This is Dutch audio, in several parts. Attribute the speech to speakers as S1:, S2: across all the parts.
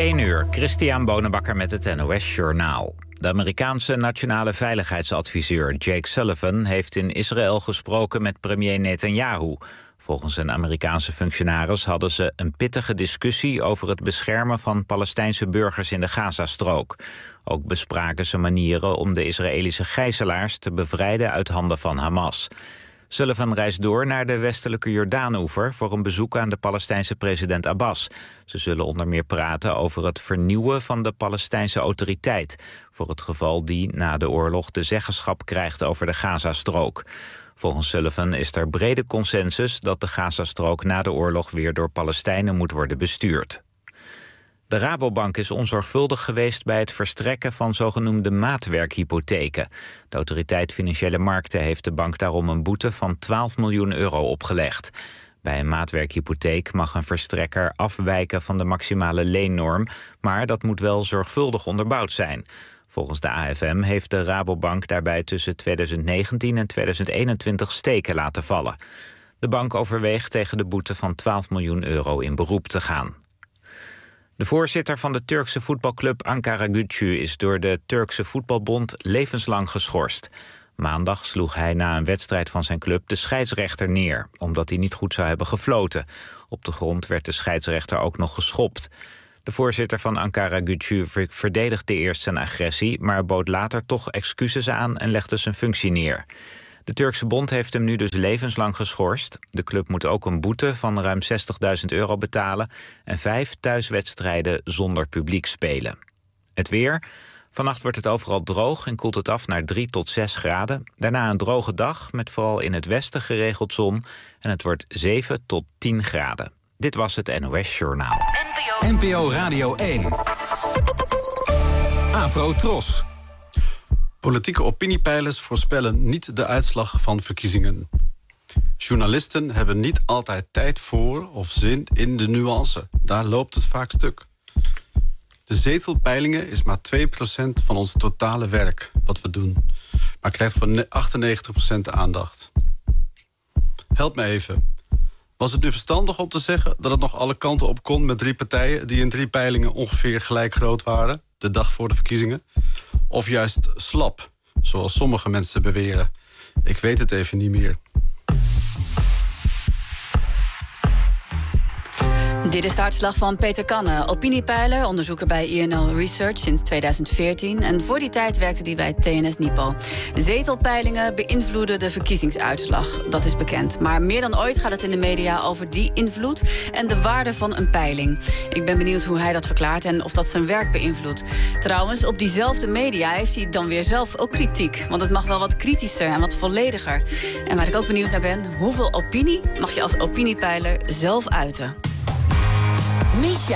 S1: 1 uur, Christian Bonenbakker met het NOS Journaal. De Amerikaanse nationale veiligheidsadviseur Jake Sullivan heeft in Israël gesproken met premier Netanyahu. Volgens een Amerikaanse functionaris hadden ze een pittige discussie over het beschermen van Palestijnse burgers in de Gazastrook. Ook bespraken ze manieren om de Israëlische gijzelaars te bevrijden uit handen van Hamas. Sullivan reist door naar de westelijke Jordaanoever voor een bezoek aan de Palestijnse president Abbas. Ze zullen onder meer praten over het vernieuwen van de Palestijnse autoriteit, voor het geval die na de oorlog de zeggenschap krijgt over de Gazastrook. Volgens Sullivan is er brede consensus dat de Gazastrook na de oorlog weer door Palestijnen moet worden bestuurd. De Rabobank is onzorgvuldig geweest bij het verstrekken van zogenoemde maatwerkhypotheken. De Autoriteit Financiële Markten heeft de bank daarom een boete van 12 miljoen euro opgelegd. Bij een maatwerkhypotheek mag een verstrekker afwijken van de maximale leennorm, maar dat moet wel zorgvuldig onderbouwd zijn. Volgens de AFM heeft de Rabobank daarbij tussen 2019 en 2021 steken laten vallen. De bank overweegt tegen de boete van 12 miljoen euro in beroep te gaan. De voorzitter van de Turkse voetbalclub Ankaragücü is door de Turkse voetbalbond levenslang geschorst. Maandag sloeg hij na een wedstrijd van zijn club de scheidsrechter neer, omdat hij niet goed zou hebben gefloten. Op de grond werd de scheidsrechter ook nog geschopt. De voorzitter van Ankaragücü verdedigde eerst zijn agressie, maar bood later toch excuses aan en legde zijn functie neer. De Turkse bond heeft hem nu dus levenslang geschorst. De club moet ook een boete van ruim 60.000 euro betalen en 5 thuiswedstrijden zonder publiek spelen. Het weer. Vannacht wordt het overal droog en koelt het af naar 3 tot 6 graden. Daarna een droge dag met vooral in het westen geregeld zon en het wordt 7 tot 10 graden. Dit was het NOS Journaal.
S2: NPO Radio 1. Afro Tros.
S3: Politieke opiniepeilers voorspellen niet de uitslag van verkiezingen. Journalisten hebben niet altijd tijd voor of zin in de nuance. Daar loopt het vaak stuk. De zetelpeilingen is maar 2% van ons totale werk, wat we doen. Maar krijgt voor 98% de aandacht. Help me even. Was het nu verstandig om te zeggen dat het nog alle kanten op kon met 3 partijen die in 3 peilingen ongeveer gelijk groot waren, de dag voor de verkiezingen? Of juist slap, zoals sommige mensen beweren? Ik weet het even niet meer.
S4: Dit is de uitslag van Peter Kanne, opiniepeiler, onderzoeker bij INO Research sinds 2014. En voor die tijd werkte hij bij TNS Nipo. Zetelpeilingen beïnvloeden de verkiezingsuitslag, dat is bekend. Maar meer dan ooit gaat het in de media over die invloed en de waarde van een peiling. Ik ben benieuwd hoe hij dat verklaart en of dat zijn werk beïnvloedt. Trouwens, op diezelfde media heeft hij dan weer zelf ook kritiek. Want het mag wel wat kritischer en wat vollediger. En waar ik ook benieuwd naar ben, hoeveel opinie mag je als opiniepeiler zelf uiten?
S5: Misha.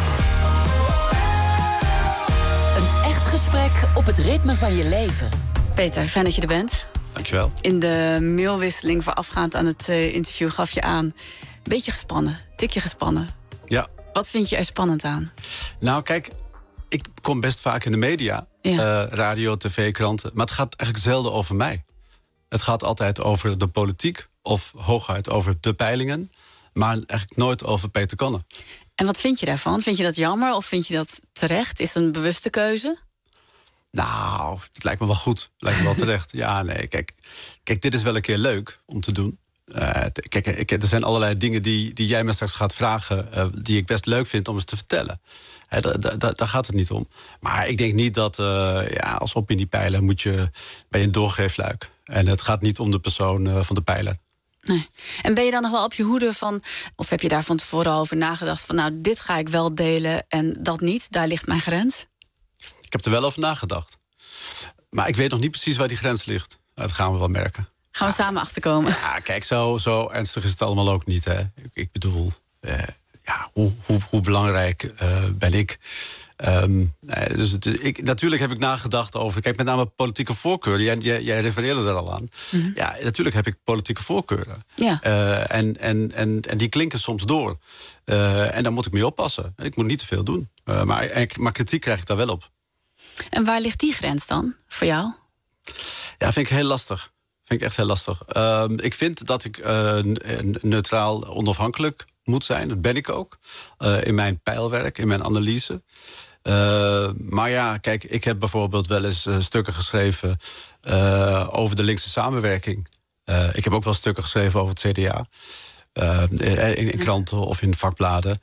S5: Een echt gesprek op het ritme van je leven.
S4: Peter, fijn dat je er bent.
S3: Dankjewel.
S4: In de mailwisseling voorafgaand aan het interview gaf je aan, beetje gespannen, tikje gespannen.
S3: Ja.
S4: Wat vind je er spannend aan?
S3: Nou, kijk, ik kom best vaak in de media. Ja. Radio, tv, kranten. Maar het gaat eigenlijk zelden over mij. Het gaat altijd over de politiek of hooguit over de peilingen. Maar eigenlijk nooit over Peter Kanne.
S4: En wat vind je daarvan? Vind je dat jammer of vind je dat terecht? Is het een bewuste keuze?
S3: Nou, het lijkt me wel goed. Het lijkt me wel terecht. Ja, nee, kijk, dit is wel een keer leuk om te doen. Kijk, er zijn allerlei dingen die jij me straks gaat vragen, die ik best leuk vind om eens te vertellen. Daar gaat het niet om. Maar ik denk niet dat als opiniepeiler moet je bij een doorgeefluik. En het gaat niet om de persoon van de peiler.
S4: Nee. En ben je dan nog wel op je hoede van, of heb je daar van tevoren over nagedacht van, nou, dit ga ik wel delen en dat niet, daar ligt mijn grens?
S3: Ik heb er wel over nagedacht. Maar ik weet nog niet precies waar die grens ligt. Dat gaan we wel merken.
S4: Gaan we samen achterkomen? Ja,
S3: kijk, zo ernstig is het allemaal ook niet. Hè. Ik bedoel, hoe belangrijk ben ik? Natuurlijk heb ik nagedacht over, kijk, met name politieke voorkeuren. Jij refereerde daar al aan. Mm-hmm. Ja, natuurlijk heb ik politieke voorkeuren. Ja. En die klinken soms door. En daar moet ik mee oppassen. Ik moet niet te veel doen. Maar kritiek krijg ik daar wel op.
S4: En waar ligt die grens dan, voor jou?
S3: Ja, vind ik heel lastig. Vind ik echt heel lastig. Ik vind dat ik neutraal, onafhankelijk moet zijn. Dat ben ik ook. In mijn peilwerk, in mijn analyse. Maar ja, kijk, ik heb bijvoorbeeld wel eens stukken geschreven over de linkse samenwerking. Ik heb ook wel stukken geschreven over het CDA. In kranten of in vakbladen.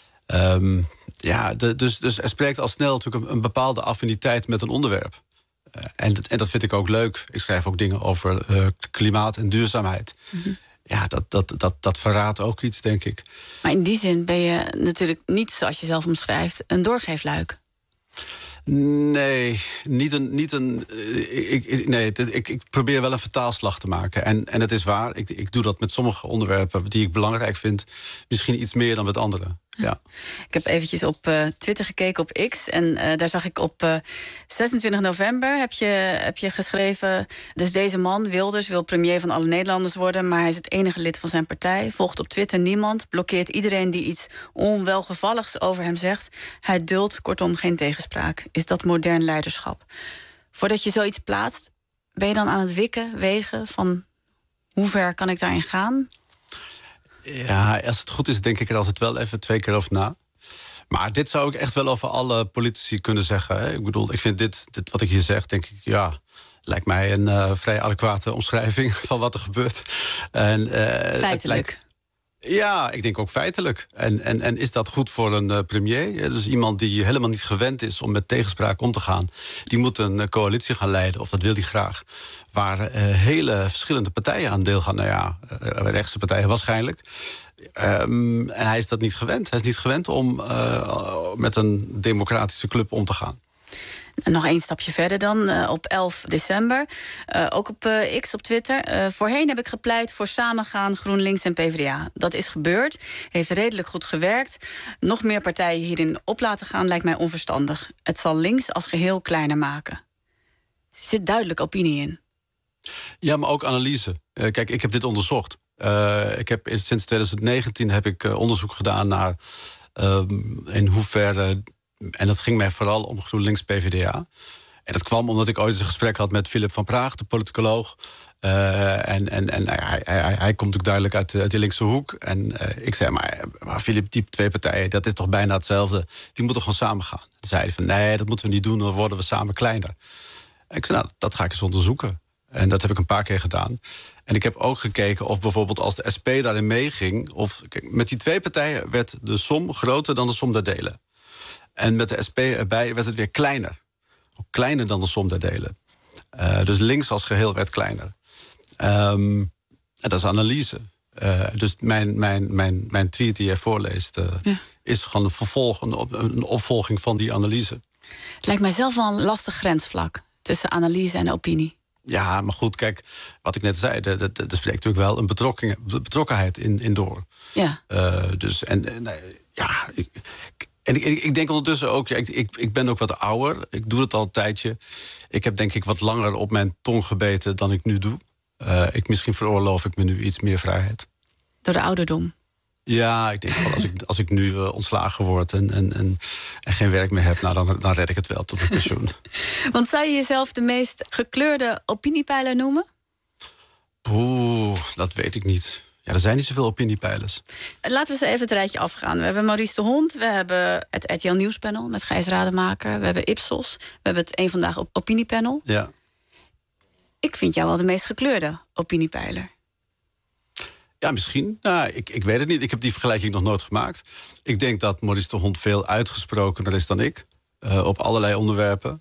S3: Dus er spreekt al snel natuurlijk een bepaalde affiniteit met een onderwerp. En dat vind ik ook leuk. Ik schrijf ook dingen over klimaat en duurzaamheid. Mm-hmm. Ja, dat verraadt ook iets, denk ik.
S4: Maar in die zin ben je natuurlijk niet, zoals je zelf omschrijft, een doorgeefluik.
S3: Nee, ik probeer wel een vertaalslag te maken. En het is waar, ik doe dat met sommige onderwerpen die ik belangrijk vind. Misschien iets meer dan met andere. Ja.
S4: Ik heb eventjes op Twitter gekeken, op X. En daar zag ik op 26 november heb je geschreven... dus deze man, Wilders, wil premier van alle Nederlanders worden... maar hij is het enige lid van zijn partij. Volgt op Twitter niemand, blokkeert iedereen die iets onwelgevalligs over hem zegt. Hij duldt kortom geen tegenspraak. Is dat modern leiderschap? Voordat je zoiets plaatst, ben je dan aan het wegen van... hoe ver kan ik daarin gaan?
S3: Ja, als het goed is, denk ik er altijd wel even 2 keer over na. Maar dit zou ik echt wel over alle politici kunnen zeggen. Hè? Ik bedoel, ik vind dit wat ik hier zeg, denk ik, ja... lijkt mij een vrij adequate omschrijving van wat er gebeurt.
S4: Feitelijk.
S3: Ja, ik denk ook feitelijk. En is dat goed voor een premier? Dus iemand die helemaal niet gewend is om met tegenspraak om te gaan... die moet een coalitie gaan leiden, of dat wil hij graag... waar hele verschillende partijen aan deel gaan. Nou ja, rechtse partijen waarschijnlijk. En hij is dat niet gewend. Hij is niet gewend om met een democratische club om te gaan.
S4: Nog 1 stapje verder dan, op 11 december. Ook op X, op Twitter. Voorheen heb ik gepleit voor samengaan GroenLinks en PvdA. Dat is gebeurd, heeft redelijk goed gewerkt. Nog meer partijen hierin op laten gaan lijkt mij onverstandig. Het zal links als geheel kleiner maken. Er zit duidelijk opinie in.
S3: Ja, maar ook analyse. Kijk, ik heb dit onderzocht. Sinds 2019 heb ik onderzoek gedaan naar in hoeverre... En dat ging mij vooral om GroenLinks-PvdA. En dat kwam omdat ik ooit eens een gesprek had met Philip van Praag, de politicoloog. Hij komt ook duidelijk uit die linkse hoek. En ik zei, maar Philip, die 2 partijen, dat is toch bijna hetzelfde. Die moeten gewoon samen gaan. Dan zei hij van, nee, dat moeten we niet doen, dan worden we samen kleiner. En ik zei, nou, dat ga ik eens onderzoeken. En dat heb ik een paar keer gedaan. En ik heb ook gekeken of bijvoorbeeld als de SP daarin meeging... met die 2 partijen werd de som groter dan de som der delen. En met de SP erbij werd het weer kleiner. Ook kleiner dan de som der delen. Dus links als geheel werd kleiner. En dat is analyse. Dus mijn tweet die jij voorleest... is gewoon een opvolging van die analyse.
S4: Het lijkt mij zelf wel een lastig grensvlak... tussen analyse en opinie.
S3: Ja, maar goed, kijk, wat ik net zei... er spreekt natuurlijk wel een betrokkenheid in door.
S4: Ja.
S3: Ik denk ondertussen ook, ik ben ook wat ouder. Ik doe het al een tijdje. Ik heb denk ik wat langer op mijn tong gebeten dan ik nu doe. Misschien veroorloof ik me nu iets meer vrijheid.
S4: Door de ouderdom?
S3: Ja, ik denk wel, als ik nu ontslagen word en geen werk meer heb... dan red ik het wel tot mijn pensioen.
S4: Want zou je jezelf de meest gekleurde opiniepeiler noemen?
S3: Dat weet ik niet. Ja, er zijn niet zoveel opiniepeilers.
S4: Laten we eens even het rijtje afgaan. We hebben Maurice de Hond, we hebben het RTL Nieuwspanel met Gijs Rademaker... we hebben Ipsos, we hebben het Eén Vandaag opiniepanel.
S3: Ja.
S4: Ik vind jou wel de meest gekleurde opiniepeiler.
S3: Ja, misschien. Nou, ik weet het niet. Ik heb die vergelijking nog nooit gemaakt. Ik denk dat Maurice de Hond veel uitgesprokener is dan ik. Op allerlei onderwerpen.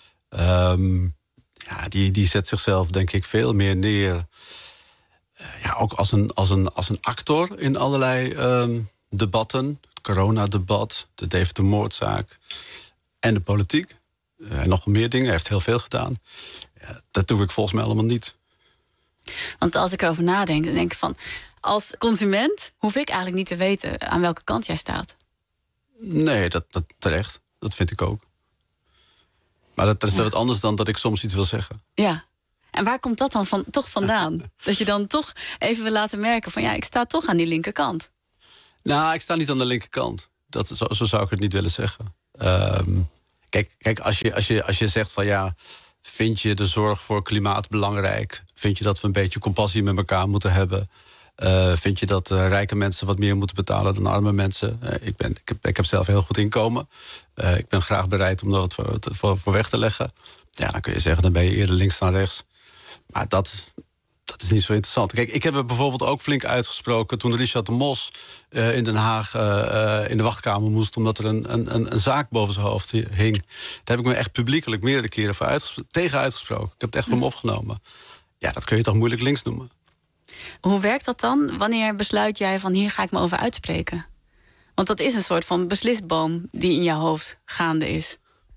S3: Die zet zichzelf denk ik veel meer neer... ook als een actor in allerlei debatten. Het coronadebat, de Deventer-moordzaak en de politiek. En nog meer dingen, hij heeft heel veel gedaan. Ja, dat doe ik volgens mij allemaal niet.
S4: Want als ik erover nadenk, dan denk ik van... als consument hoef ik eigenlijk niet te weten aan welke kant jij staat.
S3: Nee, dat terecht. Dat vind ik ook. Maar dat is wel wat anders dan dat ik soms iets wil zeggen.
S4: Ja. En waar komt dat dan toch vandaan? Dat je dan toch even wil laten merken van... ik sta toch aan die linkerkant.
S3: Nou, ik sta niet aan de linkerkant. Zo zou ik het niet willen zeggen. Kijk, als je zegt van vind je de zorg voor klimaat belangrijk? Vind je dat we een beetje compassie met elkaar moeten hebben? Vind je dat rijke mensen wat meer moeten betalen dan arme mensen? Ik heb zelf heel goed inkomen. Ik ben graag bereid om daar wat voor weg te leggen. Ja, dan kun je zeggen, dan ben je eerder links dan rechts. Maar dat is niet zo interessant. Kijk, ik heb er bijvoorbeeld ook flink uitgesproken toen Richard de Mos in Den Haag in de wachtkamer moest, omdat er een zaak boven zijn hoofd hing. Daar heb ik me echt publiekelijk meerdere keren tegen uitgesproken. Ik heb het echt voor me opgenomen. Ja, dat kun je toch moeilijk links noemen.
S4: Hoe werkt dat dan? Wanneer besluit jij van hier ga ik me over uitspreken? Want dat is een soort van beslisboom die in jouw hoofd gaande is.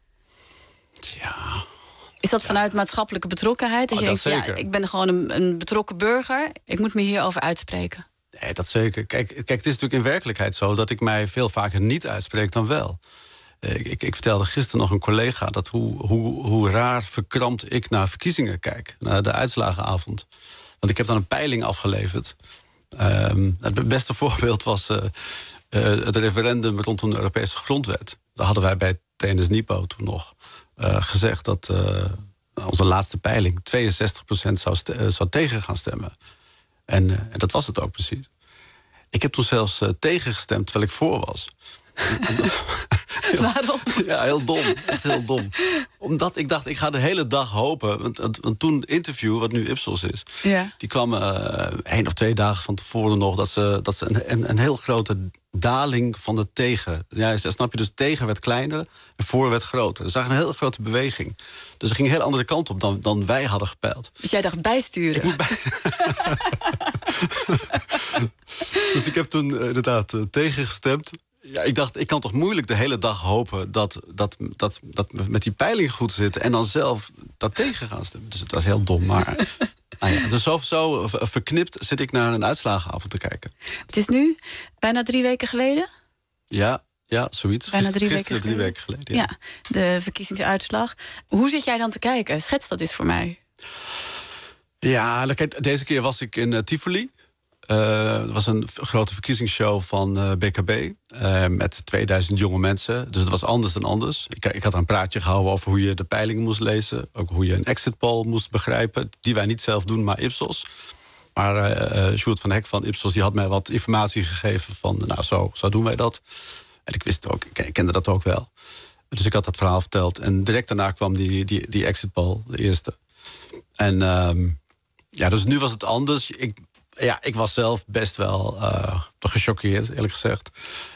S3: Ja.
S4: Is dat vanuit maatschappelijke betrokkenheid? Dat je denkt,
S3: zeker.
S4: Ik ben gewoon een betrokken burger. Ik moet me hierover uitspreken.
S3: Nee, dat zeker. Kijk, het is natuurlijk in werkelijkheid zo dat ik mij veel vaker niet uitspreek dan wel. Ik vertelde gisteren nog een collega dat hoe raar verkrampt ik naar verkiezingen kijk. Naar de uitslagenavond. Want ik heb dan een peiling afgeleverd. Het beste voorbeeld was het referendum rondom de Europese grondwet. Daar hadden wij bij TNS Nipo toen nog gezegd dat onze laatste peiling 62% zou tegen gaan stemmen. En dat was het ook precies. Ik heb toen zelfs tegengestemd terwijl ik voor was.
S4: Waarom?
S3: Ja, heel dom. Echt heel dom. Omdat ik dacht, ik ga de hele dag hopen. Want toen interview, wat nu Ipsos is, die kwam 1 of 2 dagen van tevoren nog dat ze een heel grote daling van de tegen. Ja, snap je, dus tegen werd kleiner en voor werd groter. Er zag een hele grote beweging. Dus er ging een heel andere kant op dan wij hadden gepeild.
S4: Dus jij dacht bijsturen?
S3: Ik moet Dus ik heb toen inderdaad tegengestemd. Ja, ik dacht, ik kan toch moeilijk de hele dag hopen dat we met die peiling goed zitten en dan zelf dat tegen gaan stemmen. Dus het was heel dom, maar dus zo verknipt zit ik naar een uitslagenavond te kijken.
S4: Het is nu bijna 3 weken geleden?
S3: Ja, zoiets.
S4: Bijna 3
S3: weken geleden.
S4: Ja, de verkiezingsuitslag. Hoe zit jij dan te kijken? Schets dat eens voor mij.
S3: Ja, deze keer was ik in Tivoli. Het was een grote verkiezingsshow van BKB met 2000 jonge mensen. Dus het was anders dan anders. Ik had een praatje gehouden over hoe je de peilingen moest lezen. Ook hoe je een exit poll moest begrijpen. Die wij niet zelf doen, maar Ipsos. Maar Sjoerd van Hek van Ipsos die had mij wat informatie gegeven van, nou, zo doen wij dat. En ik wist het ook, ik kende dat ook wel. Dus ik had dat verhaal verteld. En direct daarna kwam die exit poll, de eerste. En dus nu was het anders. Ik was zelf best wel toch gechoqueerd, eerlijk gezegd.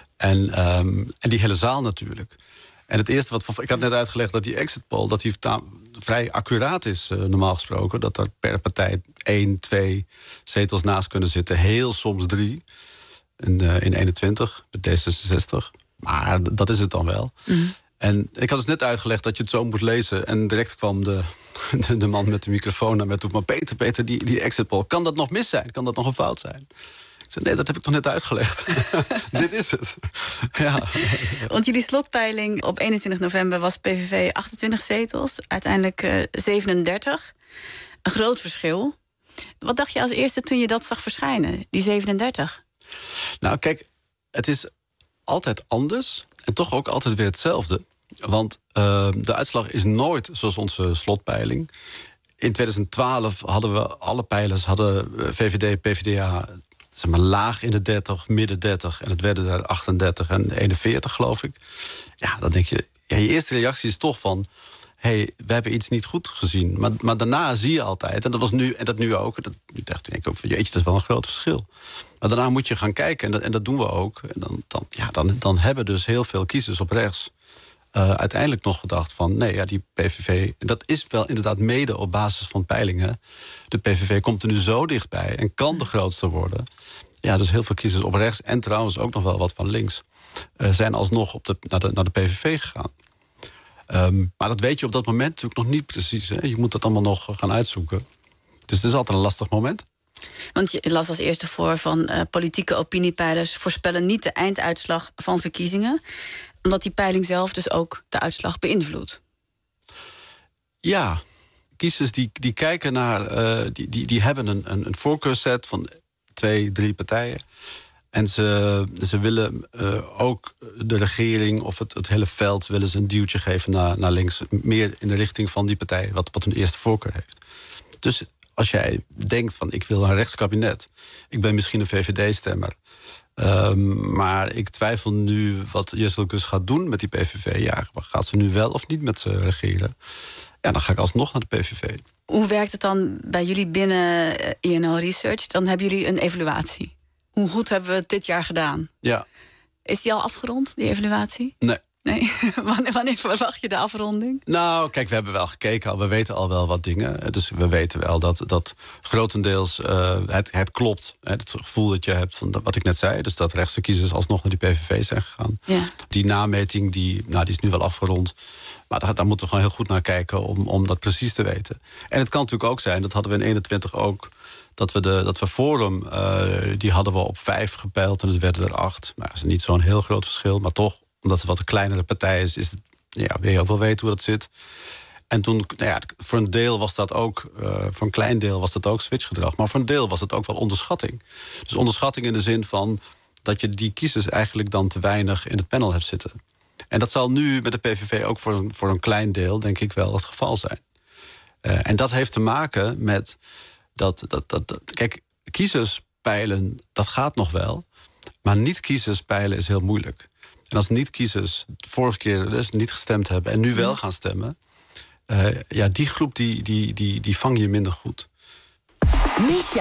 S3: En die hele zaal natuurlijk. En het eerste ik had net uitgelegd dat die exit poll dat die vrij accuraat is, normaal gesproken. Dat er per partij 1, 2 zetels naast kunnen zitten. Heel soms 3 in 21, met D66. Maar dat is het dan wel. Mm-hmm. En ik had dus net uitgelegd dat je het zo moet lezen. En direct kwam de man met de microfoon naar me toe. Maar Peter, die exit poll, kan dat nog mis zijn? Kan dat nog een fout zijn? Ik zei, nee, dat heb ik toch net uitgelegd. Dit is het. Ja.
S4: Want jullie slotpeiling op 21 november was PVV 28 zetels. Uiteindelijk 37. Een groot verschil. Wat dacht je als eerste toen je dat zag verschijnen, die 37?
S3: Nou, kijk, het is altijd anders. En toch ook altijd weer hetzelfde. Want de uitslag is nooit zoals onze slotpeiling. In 2012 hadden we alle peilers, VVD, PvdA, zeg maar laag in de 30, midden 30. En het werden er 38 en 41, geloof ik. Ja, dan denk je, je eerste reactie is toch van, we hebben iets niet goed gezien. Maar daarna zie je altijd, en dat was nu en dat nu ook. Nu dacht ik ook van, jeetje, dat is wel een groot verschil. Maar daarna moet je gaan kijken, en dat doen we ook. En dan hebben dus heel veel kiezers op rechts uiteindelijk nog gedacht van, nee, ja, die PVV, dat is wel inderdaad mede op basis van peilingen. De PVV komt er nu zo dichtbij en kan de grootste worden. Ja, dus heel veel kiezers op rechts en trouwens ook nog wel wat van links zijn alsnog naar de PVV gegaan. Maar dat weet je op dat moment natuurlijk nog niet precies. Hè? Je moet dat allemaal nog gaan uitzoeken. Dus het is altijd een lastig moment.
S4: Want je las als eerste voor van politieke opiniepeilers voorspellen niet de einduitslag van verkiezingen, omdat die peiling zelf dus ook de uitslag beïnvloedt.
S3: Ja, kiezers die kijken naar, die hebben een voorkeursset van 2, 3 partijen. En ze willen ook de regering of het hele veld willen ze een duwtje geven naar links. Meer in de richting van die partij, wat hun eerste voorkeur heeft. Dus als jij denkt van ik wil een rechtskabinet, ik ben misschien een VVD-stemmer, maar ik twijfel nu wat Jezelkus gaat doen met die PVV. Ja, gaat ze nu wel of niet met ze regeren? Ja, dan ga ik alsnog naar de PVV.
S4: Hoe werkt het dan bij jullie binnen INO Research? Dan hebben jullie een evaluatie. Hoe goed hebben we het dit jaar gedaan?
S3: Ja.
S4: Is die al afgerond, die evaluatie?
S3: Nee.
S4: Wanneer verwacht je de afronding?
S3: Nou, kijk, we hebben wel gekeken. We weten al wel wat dingen. Dus we weten wel dat grotendeels het klopt. Het gevoel dat je hebt van wat ik net zei. Dus dat rechtse kiezers alsnog naar die PVV zijn gegaan. Ja. Die nameting die is nu wel afgerond. Maar daar moeten we gewoon heel goed naar kijken om dat precies te weten. En het kan natuurlijk ook zijn, dat hadden we in 21 ook, dat we Forum, die hadden we op 5 gepeild en het werden er 8. Nou, dat is niet zo'n heel groot verschil, maar toch, omdat het wat een kleinere partij is het, wil je ook wel weten hoe dat zit. En toen, voor een deel was dat ook, voor een klein deel was dat ook switchgedrag. Maar voor een deel was het ook wel onderschatting. Dus onderschatting in de zin van dat je die kiezers eigenlijk dan te weinig in het panel hebt zitten. En dat zal nu met de PVV ook voor een klein deel, denk ik, wel het geval zijn. En dat heeft te maken met kijk, kiezers peilen, dat gaat nog wel. Maar niet-kiezers peilen is heel moeilijk. En als niet-kiezers vorige keer dus niet gestemd hebben en nu wel gaan stemmen, die groep die vang je minder goed.
S5: Misha.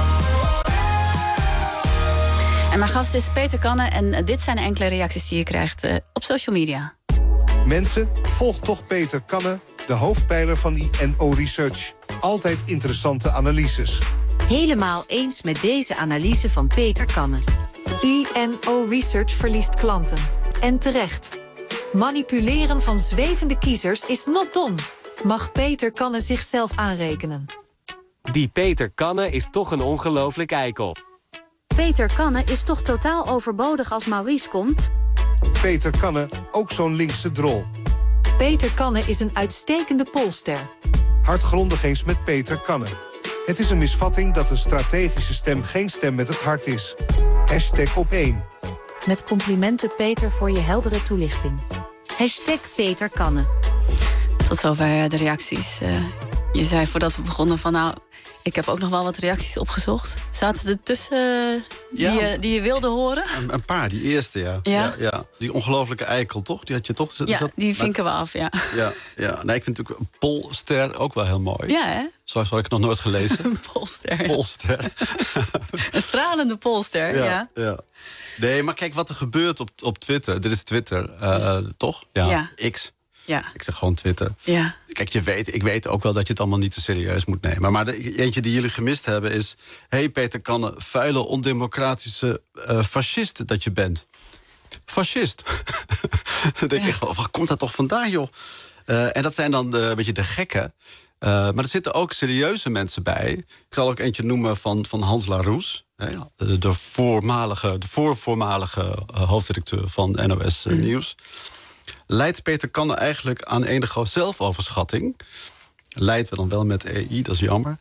S4: En mijn gast is Peter Kanne en dit zijn enkele reacties die je krijgt op social media.
S6: Mensen, volg toch Peter Kanne, de hoofdpeiler van INO Research. Altijd interessante analyses.
S7: Helemaal eens met deze analyse van Peter Kanne.
S8: INO Research verliest klanten. En terecht. Manipuleren van zwevende kiezers is not done. Mag Peter Kanne zichzelf aanrekenen?
S9: Die Peter Kanne is toch een ongelooflijk eikel.
S7: Peter Kanne is toch totaal overbodig als Maurice komt?
S6: Peter Kanne, ook zo'n linkse drol.
S8: Peter Kanne is een uitstekende polster.
S6: Hartgrondig eens met Peter Kanne. Het is een misvatting dat een strategische stem geen stem met het hart is. #op1.
S8: Met complimenten Peter voor je heldere toelichting.
S7: Peter Kanne.
S4: Tot zover de reacties. Je zei voordat we begonnen van ik heb ook nog wel wat reacties opgezocht. Zaten er tussen die je wilde horen?
S3: Een paar, die eerste, ja. Die ongelofelijke eikel, toch? Die had je toch?
S4: Die vinken we af, ja.
S3: Ja. Nee, ik vind natuurlijk een polster ook wel heel mooi.
S4: Ja, hè?
S3: Zo had ik nog nooit gelezen.
S4: Een polster. Een stralende polster, ja.
S3: Nee, maar kijk wat er gebeurt op Twitter. Dit is Twitter, toch? Ja. X.
S4: Ja.
S3: Ik zeg gewoon Twitter.
S4: Ja.
S3: Kijk, ik weet ook wel dat je het allemaal niet te serieus moet nemen. Maar eentje die jullie gemist hebben is... Hey Peter Kanne, vuile, ondemocratische fascist dat je bent. Fascist. Dan denk ik, waar komt dat toch vandaan, joh? En dat zijn dan een beetje de gekken. Maar er zitten ook serieuze mensen bij. Ik zal ook eentje noemen van Hans Laroes. De voormalige hoofdredacteur van NOS Nieuws. Leidt Peter Kanne eigenlijk aan enige zelfoverschatting? Leidt we dan wel met EI, dat is jammer.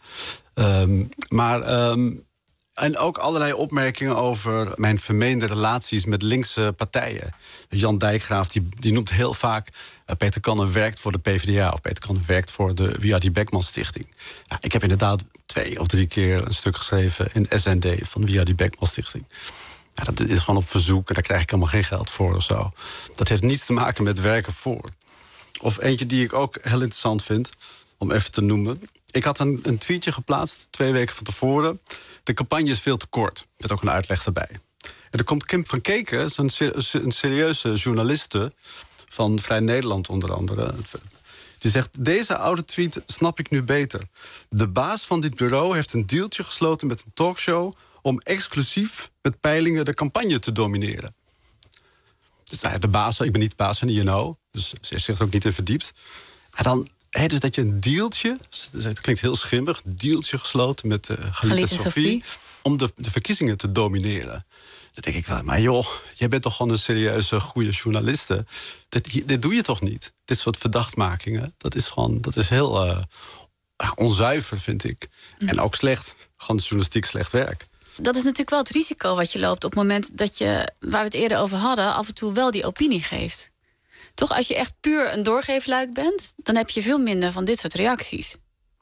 S3: En ook allerlei opmerkingen over mijn vermeende relaties met linkse partijen. Jan Dijkgraaf die noemt heel vaak... Peter Kanne werkt voor de PvdA of Peter Kanne werkt voor de W.A.D. Beckman Stichting. Ja, ik heb inderdaad 2 of 3 keer een stuk geschreven in SND van de W.A.D. Beckman Stichting. Ja, dat is gewoon op verzoek en daar krijg ik helemaal geen geld voor of zo. Dat heeft niets te maken met werken voor. Of eentje die ik ook heel interessant vind, om even te noemen. Ik had een tweetje geplaatst 2 weken van tevoren. De campagne is veel te kort, met ook een uitleg erbij. En er komt Kim van Keken, een serieuze journaliste van Vrij Nederland onder andere. Die zegt, deze oude tweet snap ik nu beter. De baas van dit bureau heeft een dealtje gesloten met een talkshow om exclusief met peilingen de campagne te domineren. Dus de baas, ik ben niet de baas van INO, dus ze zich er ook niet in verdiept. En dan, dus dat je een dealtje, het klinkt heel schimmig, een dealtje gesloten met geliefde Sophie, om de verkiezingen te domineren. Dan denk ik wel, maar joh, jij bent toch gewoon een serieuze, goede journaliste. Dit doe je toch niet? Dit soort verdachtmakingen, dat is heel onzuiver, vind ik. En ook slecht, gewoon journalistiek slecht werk.
S4: Dat is natuurlijk wel het risico wat je loopt op het moment dat je, waar we het eerder over hadden, af en toe wel die opinie geeft. Toch, als je echt puur een doorgeefluik bent, dan heb je veel minder van dit soort reacties.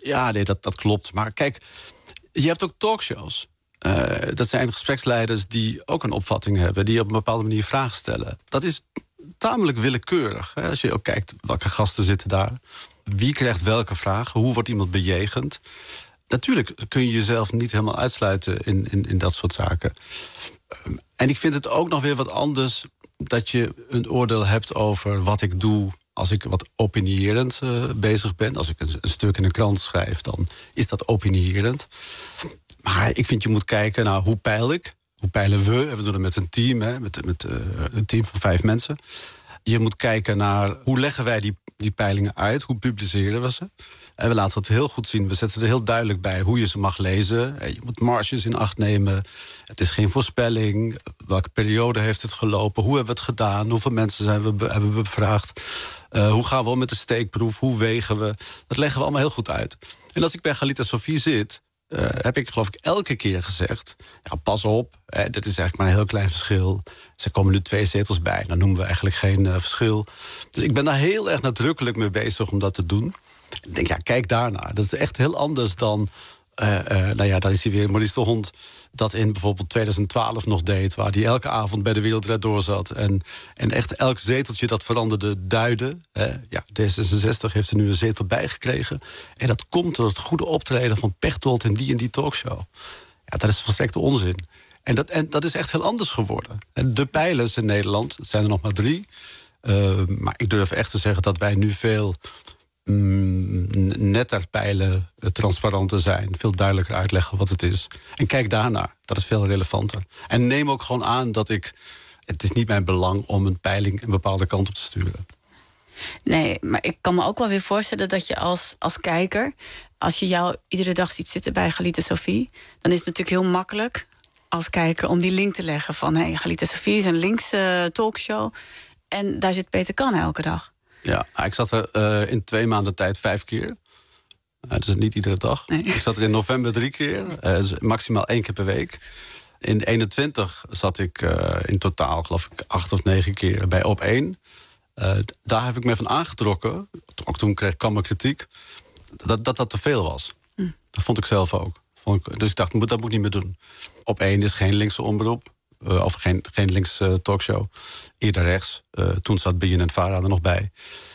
S3: Ja, nee, dat klopt. Maar kijk, je hebt ook talkshows. Dat zijn gespreksleiders die ook een opvatting hebben, die op een bepaalde manier vragen stellen. Dat is tamelijk willekeurig. Hè? Als je ook kijkt welke gasten zitten daar. Wie krijgt welke vraag? Hoe wordt iemand bejegend? Natuurlijk kun je jezelf niet helemaal uitsluiten in dat soort zaken. En ik vind het ook nog weer wat anders dat je een oordeel hebt over wat ik doe als ik wat opinierend bezig ben. Als ik een stuk in een krant schrijf, dan is dat opinierend. Maar ik vind je moet kijken naar hoe peil ik. Hoe peilen we? We doen het met een team, hè, met een team van 5 mensen. Je moet kijken naar hoe leggen wij die peilingen uit? Hoe publiceren we ze? En we laten het heel goed zien. We zetten er heel duidelijk bij hoe je ze mag lezen. Je moet marges in acht nemen. Het is geen voorspelling. Welke periode heeft het gelopen? Hoe hebben we het gedaan? Hoeveel mensen hebben we bevraagd? Hoe gaan we om met de steekproef? Hoe wegen we? Dat leggen we allemaal heel goed uit. En als ik bij Galita Sophie zit, heb ik geloof ik elke keer gezegd, ja, pas op, dit is eigenlijk maar een heel klein verschil. Er komen nu 2 zetels bij, dan noemen we eigenlijk geen verschil. Dus ik ben daar heel erg nadrukkelijk mee bezig om dat te doen. Ik denk, ja, kijk daarnaar. Dat is echt heel anders dan, daar is hij weer, Maurice de Hond, dat in bijvoorbeeld 2012 nog deed, waar hij elke avond bij de Wereld Draait Door zat. En echt elk zeteltje dat veranderde duidde. Ja, D66 heeft er nu een zetel bijgekregen. En dat komt door het goede optreden van Pechtold in die talkshow. Ja, dat is volstrekte onzin. En dat is echt heel anders geworden. En de pijlers in Nederland, het zijn er nog maar 3. Maar ik durf echt te zeggen dat wij nu veel netter peilen, transparanter zijn, veel duidelijker uitleggen wat het is. En kijk daarnaar, dat is veel relevanter. En neem ook gewoon aan dat het is niet mijn belang om een peiling een bepaalde kant op te sturen.
S4: Nee, maar ik kan me ook wel weer voorstellen dat je als kijker, als je jou iedere dag ziet zitten bij Galita Sophie, dan is het natuurlijk heel makkelijk als kijker om die link te leggen van Galita Sophie is een linkse talkshow en daar zit Peter Kanne elke dag. Ja,
S3: ik zat er in 2 maanden tijd 5 keer. Dus niet iedere dag. Nee. Ik zat er in november 3 keer. Dus maximaal 1 keer per week. In 21 zat ik in totaal, geloof ik, 8 of 9 keer bij Op1. Daar heb ik me van aangetrokken. Ook toen kreeg ik allemaal kritiek. Dat te veel was. Dat vond ik zelf ook. Dus ik dacht, dat moet ik niet meer doen. Op1 is geen linkse omroep. Of geen linkse talkshow. Eerder rechts. Toen zat BNN-Vara er nog bij.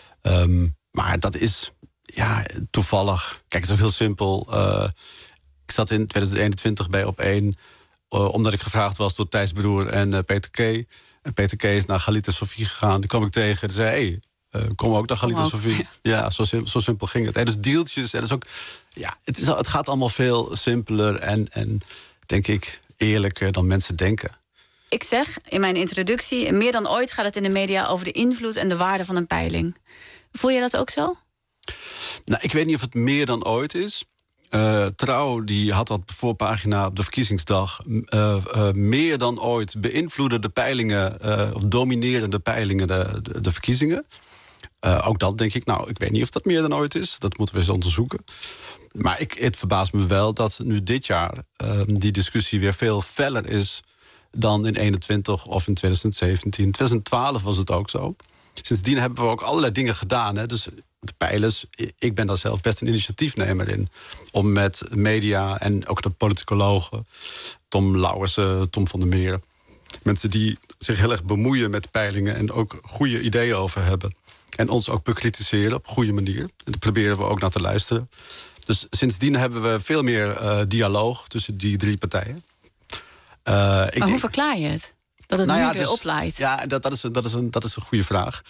S3: Maar dat is toevallig. Kijk, het is ook heel simpel. Ik zat in 2021 bij Op1. Omdat ik gevraagd was door Thijs Broer en Peter K. En Peter K. is naar Galita Sophie gegaan. Die kwam ik tegen en zei, kom ook naar Galita Sophie. Ja, zo simpel ging het. Dus deeltjes. Dat is ook, het gaat allemaal veel simpeler en denk ik eerlijker dan mensen denken. Ik zeg in mijn introductie, meer dan ooit gaat het in de media over de invloed en de waarde van een peiling. Voel je dat ook zo? Nou, ik weet niet of het meer dan ooit is. Trouw die had dat voorpagina op de verkiezingsdag. Meer dan ooit beïnvloeden de peilingen, of domineren de peilingen de verkiezingen. Ook dat denk ik, ik weet niet of dat meer dan ooit is. Dat moeten we eens onderzoeken. Maar het verbaast me wel dat nu dit jaar die discussie weer veel feller is dan in 21 of in 2017. In 2012 was het ook zo. Sindsdien hebben we ook allerlei dingen gedaan. Hè. Dus de pijlers, ik ben daar zelf best een initiatiefnemer in. Om met media en ook de politicologen, Tom Lauwersen, Tom van der Meer, mensen die zich heel erg bemoeien met peilingen en ook goede ideeën over hebben. En ons ook bekritiseren op een goede manier. En daar proberen we ook naar te luisteren. Dus sindsdien hebben we veel meer dialoog tussen die 3 partijen. Maar hoe verklaar je het? Dat het nu weer oplaait? Ja, dat is een goede vraag.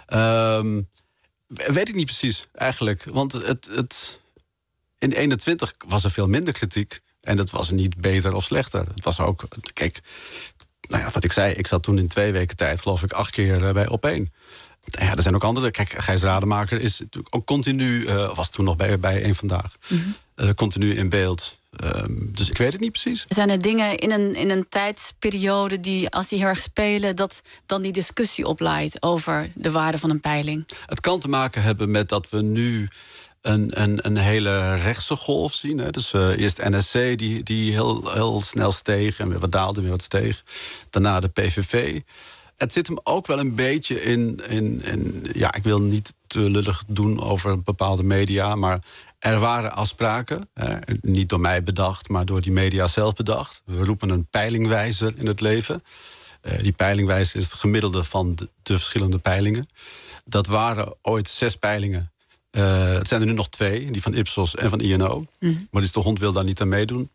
S3: Weet ik niet precies, eigenlijk. Want in 21 was er veel minder kritiek. En dat was niet beter of slechter. Het was ook, kijk, wat ik zei, ik zat toen in 2 weken tijd, geloof ik, 8 keer bij Op1. Ja, er zijn ook andere. Kijk, Gijs Rademaker is natuurlijk ook continu, was toen nog bij Eén Vandaag, continu in beeld. Dus ik weet het niet precies. Zijn er dingen in een tijdsperiode die, als die heel erg spelen, dat dan die discussie oplaait over de waarde van een peiling? Het kan te maken hebben met dat we nu een hele rechtse golf zien. Hè. Dus eerst NSC die heel snel steeg en weer wat daalde, weer wat steeg. Daarna de PVV. Het zit hem ook wel een beetje in ik wil niet te lullig doen over bepaalde media, maar Er waren afspraken, niet door mij bedacht, maar door die media zelf bedacht. We roepen een peilingwijzer in het leven. Die peilingwijzer is het gemiddelde van de verschillende peilingen. Dat waren ooit 6 peilingen. Het zijn er nu nog 2, die van Ipsos en van INO. Maar de Hond wil daar niet aan meedoen.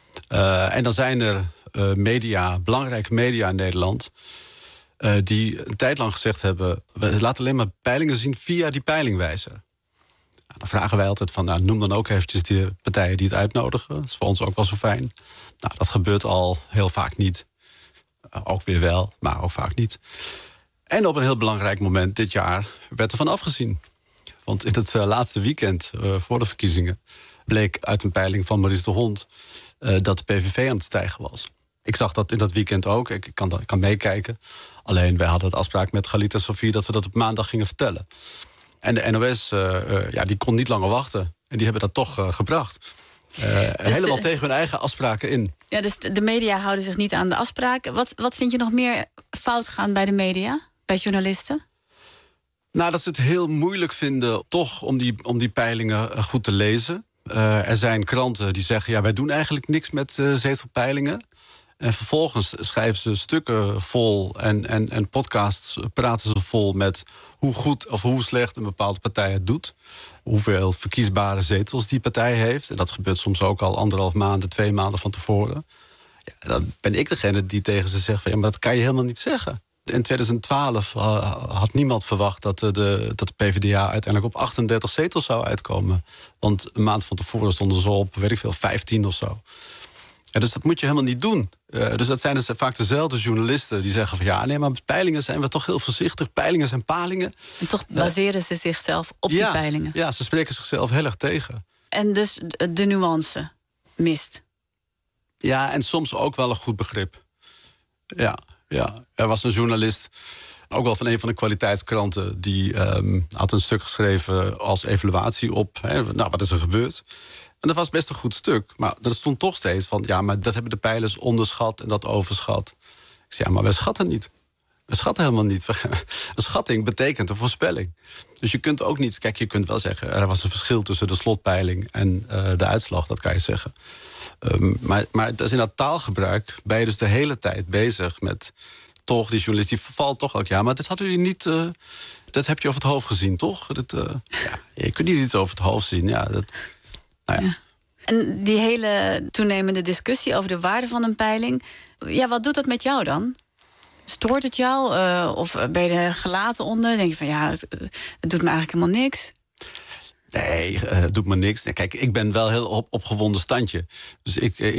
S3: En dan zijn er belangrijke media in Nederland, die een tijd lang gezegd hebben, we laten alleen maar peilingen zien via die peilingwijzer. Dan vragen wij altijd van, noem dan ook eventjes die partijen die het uitnodigen. Dat is voor ons ook wel zo fijn. Nou, dat gebeurt al heel vaak niet. Ook weer wel, maar ook vaak niet. En op een heel belangrijk moment dit jaar werd er van afgezien. Want in het laatste weekend voor de verkiezingen bleek uit een peiling van Maurice de Hond dat de PVV aan het stijgen was. Ik zag dat in dat weekend ook. Ik kan meekijken. Alleen wij hadden de afspraak met Galit en Sofie dat we dat op maandag gingen vertellen. En de NOS die kon niet langer wachten. En die hebben dat toch gebracht. Helemaal tegen hun eigen afspraken in. Ja, dus de media houden zich niet aan de afspraken. Wat vind je nog meer fout gaan bij de media? Bij journalisten? Nou, dat ze het heel moeilijk vinden toch om die peilingen goed te lezen. Er zijn kranten die zeggen, wij doen eigenlijk niks met zetelpeilingen. En vervolgens schrijven ze stukken vol en podcasts praten ze vol met hoe goed of hoe slecht een bepaalde partij het doet. Hoeveel verkiesbare zetels die partij heeft. En dat gebeurt soms ook al 1,5 maanden, 2 maanden van tevoren. Ja, dan ben ik degene die tegen ze zegt van, maar dat kan je helemaal niet zeggen. In 2012 had niemand verwacht dat de PvdA uiteindelijk op 38 zetels zou uitkomen. Want een maand van tevoren stonden ze op, 15 of zo. Ja, dus dat moet je helemaal niet doen. Dus dat zijn dus vaak dezelfde journalisten die zeggen van, maar met peilingen zijn we toch heel voorzichtig. Peilingen zijn palingen. En toch baseren ze zichzelf op die peilingen. Ja, ze spreken zichzelf heel erg tegen. En dus de nuance mist. Ja, en soms ook wel een goed begrip. Ja. Er was een journalist, ook wel van een van de kwaliteitskranten, die had een stuk geschreven als evaluatie op, wat is er gebeurd? En dat was best een goed stuk. Maar er stond toch steeds van, maar dat hebben de peilers onderschat en dat overschat. Ik zei, maar wij schatten niet. We schatten helemaal niet. Een schatting betekent een voorspelling. Dus je kunt ook niet, je kunt wel zeggen, er was een verschil tussen de slotpeiling en de uitslag, dat kan je zeggen. Maar dat is in dat taalgebruik ben je dus de hele tijd bezig met toch, die journalist die valt toch ook, maar dat hadden jullie niet, dat heb je over het hoofd gezien, toch? Je kunt niet iets over het hoofd zien, Ja. En die hele toenemende discussie over de waarde van een peiling, wat doet dat met jou dan? Stoort het jou? Of ben je er gelaten onder? Denk je van, het doet me eigenlijk helemaal niks? Nee, het doet me niks. Nee, kijk, ik ben wel heel opgewonden standje. Dus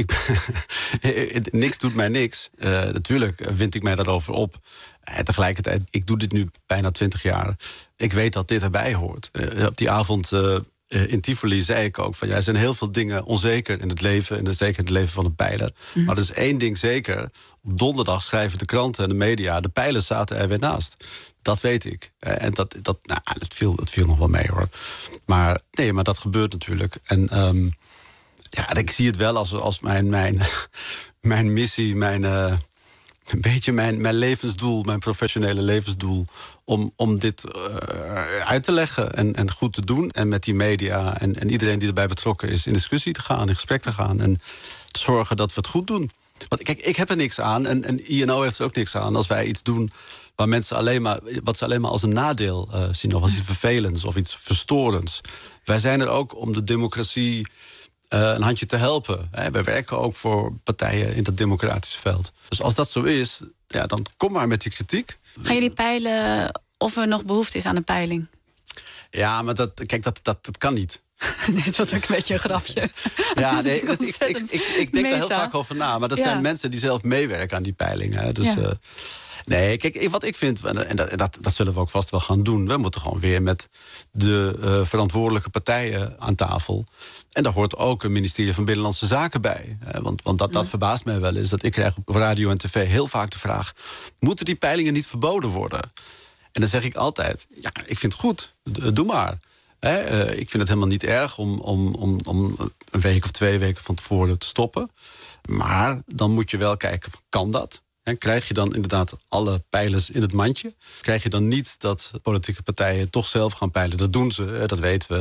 S3: niks doet mij niks. Natuurlijk vind ik mij daarover op. En tegelijkertijd, ik doe dit nu bijna 20 jaar. Ik weet dat dit erbij hoort. Op die avond in Tivoli zei ik ook van, er zijn heel veel dingen onzeker in het leven. En zeker in het leven van een peiler. Maar er is één ding zeker. Op donderdag schrijven de kranten en de media, de peilers zaten er weer naast. Dat weet ik. En dat viel nog wel mee, hoor. Maar dat gebeurt natuurlijk. En ik zie het wel als mijn missie, een beetje mijn levensdoel, mijn professionele levensdoel, om dit uit te leggen en goed te doen. En met die media en iedereen die erbij betrokken is in discussie te gaan, in gesprek te gaan. En te zorgen dat we het goed doen. Want kijk, ik heb er niks aan en INO heeft er ook niks aan als wij iets doen waar mensen wat ze alleen maar als een nadeel zien, of als iets vervelends of iets verstorends. Wij zijn er ook om de democratie een handje te helpen. Wij werken ook voor partijen in dat democratische veld. Dus als dat zo is, dan kom maar met die kritiek. Gaan jullie peilen of er nog behoefte is aan een peiling? Ja, maar dat kan niet. Nee, dat was ook een beetje een grapje. Ja, nee, ik denk daar heel vaak over na. Maar dat zijn mensen die zelf meewerken aan die peilingen. Dus nee, kijk, wat ik vind, en dat zullen we ook vast wel gaan doen. We moeten gewoon weer met de verantwoordelijke partijen aan tafel. En daar hoort ook een ministerie van Binnenlandse Zaken bij. Want dat verbaast mij wel eens. Dat ik krijg op radio en tv heel vaak de vraag, moeten die peilingen niet verboden worden? En dan zeg ik altijd, ik vind het goed, doe maar. Ik vind het helemaal niet erg om een week of 2 weken van tevoren te stoppen. Maar dan moet je wel kijken, kan dat? Krijg je dan inderdaad alle pijlers in het mandje? Krijg je dan niet dat politieke partijen toch zelf gaan peilen? Dat doen ze, dat weten we.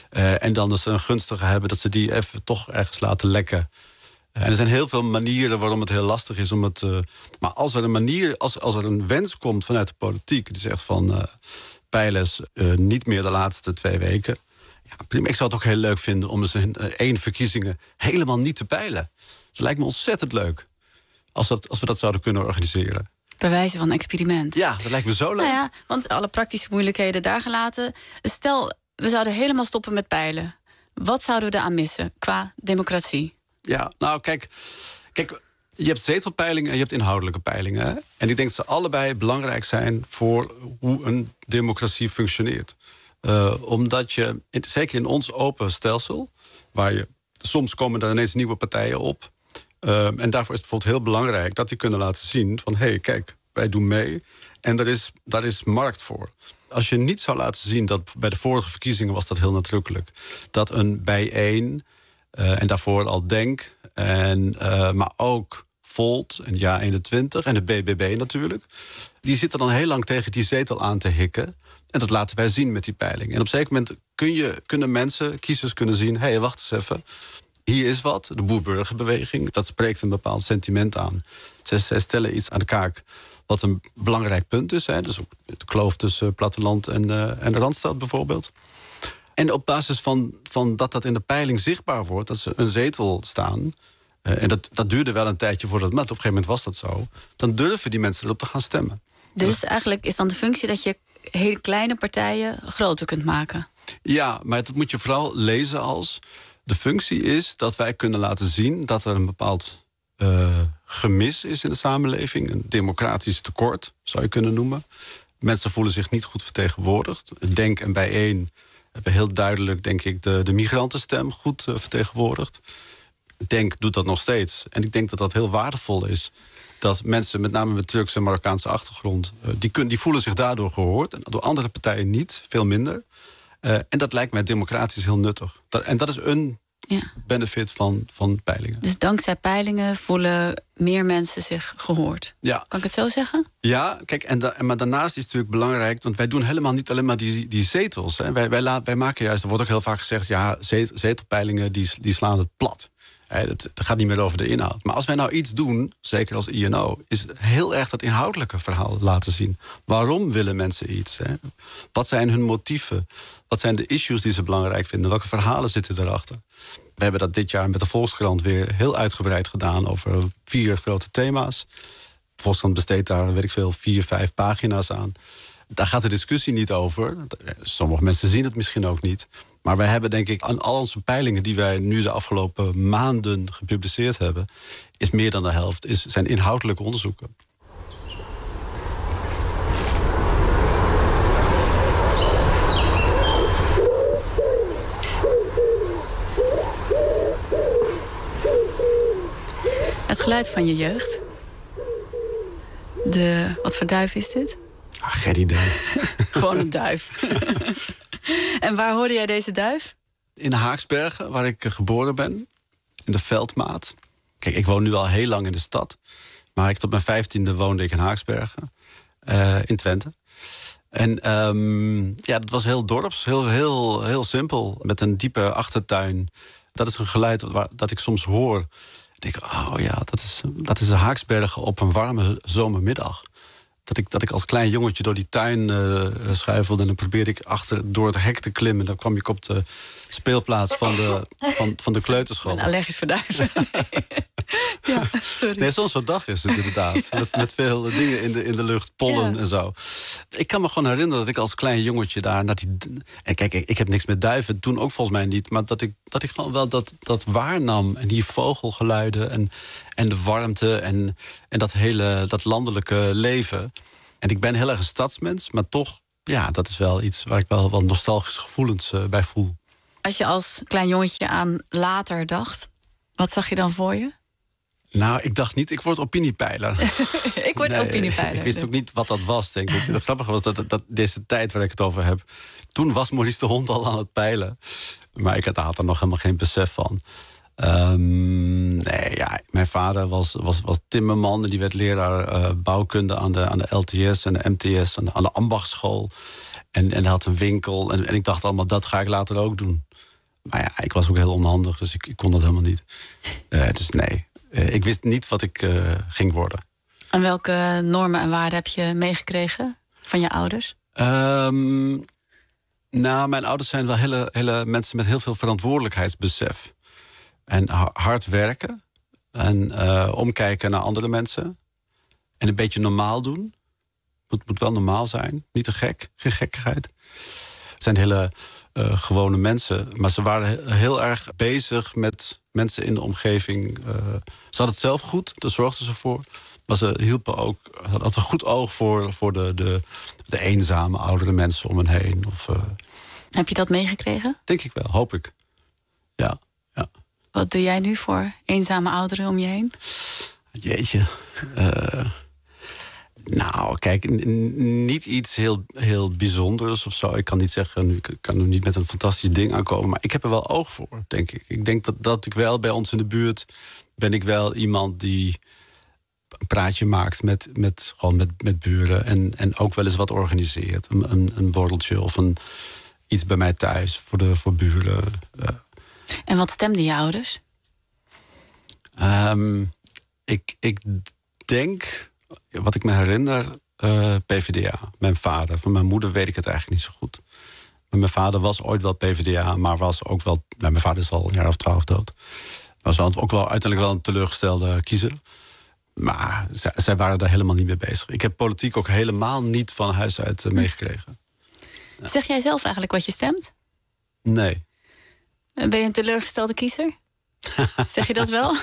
S3: En dan als ze een gunstige hebben, dat ze die even toch ergens laten lekken. En er zijn heel veel manieren waarom het heel lastig is om het... maar als er een wens komt vanuit de politiek, die zegt van peilers niet meer de laatste 2 weken. Ja, prima. Ik zou het ook heel leuk vinden om eens in 1 verkiezingen helemaal niet te peilen. Dat lijkt me ontzettend leuk. Als we dat zouden kunnen organiseren.
S4: Bij wijze van experiment.
S3: Ja, dat lijkt me zo leuk.
S4: Nou ja, want alle praktische moeilijkheden daar gelaten. Stel, we zouden helemaal stoppen met peilen. Wat zouden we eraan missen qua democratie?
S3: Ja, nou kijk, je hebt zetelpeilingen en je hebt inhoudelijke peilingen. Hè? En ik denk dat ze allebei belangrijk zijn voor hoe een democratie functioneert. Omdat je, zeker in ons open stelsel, soms komen er ineens nieuwe partijen op. En daarvoor is het bijvoorbeeld heel belangrijk dat die kunnen laten zien van hé, kijk, wij doen mee. En daar is markt voor. Als je niet zou laten zien, dat bij de vorige verkiezingen was dat heel nadrukkelijk, dat een bijeen en daarvoor al Denk, maar ook Volt en JA21 en de BBB natuurlijk, die zitten dan heel lang tegen die zetel aan te hikken. En dat laten wij zien met die peiling. En op een zeker moment kunnen mensen, kiezers kunnen zien, hé, wacht eens even, hier is wat, de boer-burgerbeweging, dat spreekt een bepaald sentiment aan. Zij stellen iets aan de kaak wat een belangrijk punt is. Hè? Dus ook de kloof tussen platteland en de Randstad bijvoorbeeld. En op basis van dat in de peiling zichtbaar wordt, dat ze een zetel staan, en dat duurde wel een tijdje voordat, maar op een gegeven moment was dat zo, dan durven die mensen erop te gaan stemmen.
S4: Dus eigenlijk is dan de functie dat je hele kleine partijen groter kunt maken?
S3: Ja, maar dat moet je vooral lezen als de functie is dat wij kunnen laten zien dat er een bepaald gemis is in de samenleving. Een democratisch tekort, zou je kunnen noemen. Mensen voelen zich niet goed vertegenwoordigd. Denk en bijeen hebben heel duidelijk, denk ik, de migrantenstem goed vertegenwoordigd. Denk doet dat nog steeds. En ik denk dat dat heel waardevol is. Dat mensen, met name met Turkse en Marokkaanse achtergrond, die voelen zich daardoor gehoord. En door andere partijen niet, veel minder. En dat lijkt mij democratisch heel nuttig. En dat is een benefit van peilingen.
S4: Dus dankzij peilingen voelen meer mensen zich gehoord. Ja. Kan ik het zo zeggen?
S3: Ja, kijk, maar daarnaast is het natuurlijk belangrijk, want wij doen helemaal niet alleen maar die zetels. Hè. Wij maken juist, er wordt ook heel vaak gezegd, ja, zetelpeilingen die slaan het plat. Het gaat niet meer over de inhoud. Maar als wij nou iets doen, zeker als INO, is heel erg dat inhoudelijke verhaal laten zien. Waarom willen mensen iets? Hè? Wat zijn hun motieven? Wat zijn de issues die ze belangrijk vinden? Welke verhalen zitten erachter? We hebben dat dit jaar met de Volkskrant weer heel uitgebreid gedaan over 4 grote thema's. De Volkskrant besteedt daar, weet ik veel, 4, 5 pagina's aan. Daar gaat de discussie niet over. Sommige mensen zien het misschien ook niet. Maar wij hebben, denk ik, aan al onze peilingen die wij nu de afgelopen maanden gepubliceerd hebben, is meer dan de helft, zijn inhoudelijke onderzoeken.
S4: Het geluid van je jeugd. Wat voor duif is dit?
S3: Geen idee.
S4: Gewoon een duif. En waar hoorde jij deze duif?
S3: In Haaksbergen, waar ik geboren ben. In de Veldmaat. Kijk, ik woon nu al heel lang in de stad. Maar tot mijn 15e woonde ik in Haaksbergen. In Twente. En dat was heel dorps. Heel simpel. Met een diepe achtertuin. Dat is een geluid dat ik soms hoor. Ik denk, oh ja, dat is Haaksbergen op een warme zomermiddag. Dat ik als klein jongetje door die tuin schuifelde. En dan probeerde ik door het hek te klimmen. Dan kwam ik op de speelplaats van de kleuterschool.
S4: Ik ben allergisch voor duiven. Ja, sorry.
S3: Nee, zo'n soort dag is het inderdaad. met veel dingen in de lucht, pollen en zo. Ik kan me gewoon herinneren dat ik als klein jongetje daar naar die... En kijk, ik heb niks met duiven, toen ook volgens mij niet. Maar dat ik gewoon wel dat waarnam. En die vogelgeluiden en de warmte en dat landelijke leven. En ik ben heel erg een stadsmens, maar toch, ja, dat is wel iets waar ik wel nostalgische gevoelens bij voel.
S4: Als je als klein jongetje aan later dacht, wat zag je dan voor je?
S3: Nou, ik dacht niet, ik word opiniepeiler.
S4: Ik word opiniepeiler.
S3: Ik wist ook niet wat dat was, denk ik. Het grappige was dat deze tijd waar ik het over heb, toen was Maurice de Hond al aan het peilen. Maar ik had er nog helemaal geen besef van. Mijn vader was timmerman en die werd leraar bouwkunde aan de LTS en de MTS, aan de ambachtschool. En hij had een winkel en ik dacht allemaal, dat ga ik later ook doen. Maar ja, ik was ook heel onhandig, dus ik kon dat helemaal niet. Dus nee, ik wist niet wat ik ging worden.
S4: En welke normen en waarden heb je meegekregen van je ouders?
S3: Mijn ouders zijn wel hele mensen met heel veel verantwoordelijkheidsbesef. En hard werken. En omkijken naar andere mensen. En een beetje normaal doen. Moet wel normaal zijn. Niet te gek. Geen gekkigheid. Het zijn hele gewone mensen. Maar ze waren heel erg bezig met mensen in de omgeving. Ze hadden het zelf goed. Daar zorgden ze voor. Maar ze hielpen ook. Ze hadden een goed oog voor de eenzame oudere mensen om hen heen.
S4: Heb je dat meegekregen?
S3: Denk ik wel. Hoop ik. Ja.
S4: Wat doe jij nu voor eenzame ouderen om je heen?
S3: Jeetje. Kijk, niet iets heel bijzonders of zo. Ik kan niet zeggen, ik kan er niet met een fantastisch ding aankomen. Maar ik heb er wel oog voor, denk ik. Ik denk dat ik wel bij ons in de buurt... ben ik wel iemand die een praatje maakt met buren. En ook wel eens wat organiseert. Een borreltje of iets bij mij thuis voor buren.
S4: En wat stemden je ouders?
S3: Ik denk, wat ik me herinner, PvdA. Mijn vader. Van mijn moeder weet ik het eigenlijk niet zo goed. Maar mijn vader was ooit wel PvdA, maar was ook wel... mijn vader is al een jaar of 12 dood. Was ook wel uiteindelijk wel een teleurgestelde kiezer. Maar zij waren daar helemaal niet mee bezig. Ik heb politiek ook helemaal niet van huis uit meegekregen.
S4: Ja. Zeg jij zelf eigenlijk wat je stemt?
S3: Nee.
S4: Ben je een teleurgestelde kiezer? Zeg je dat wel?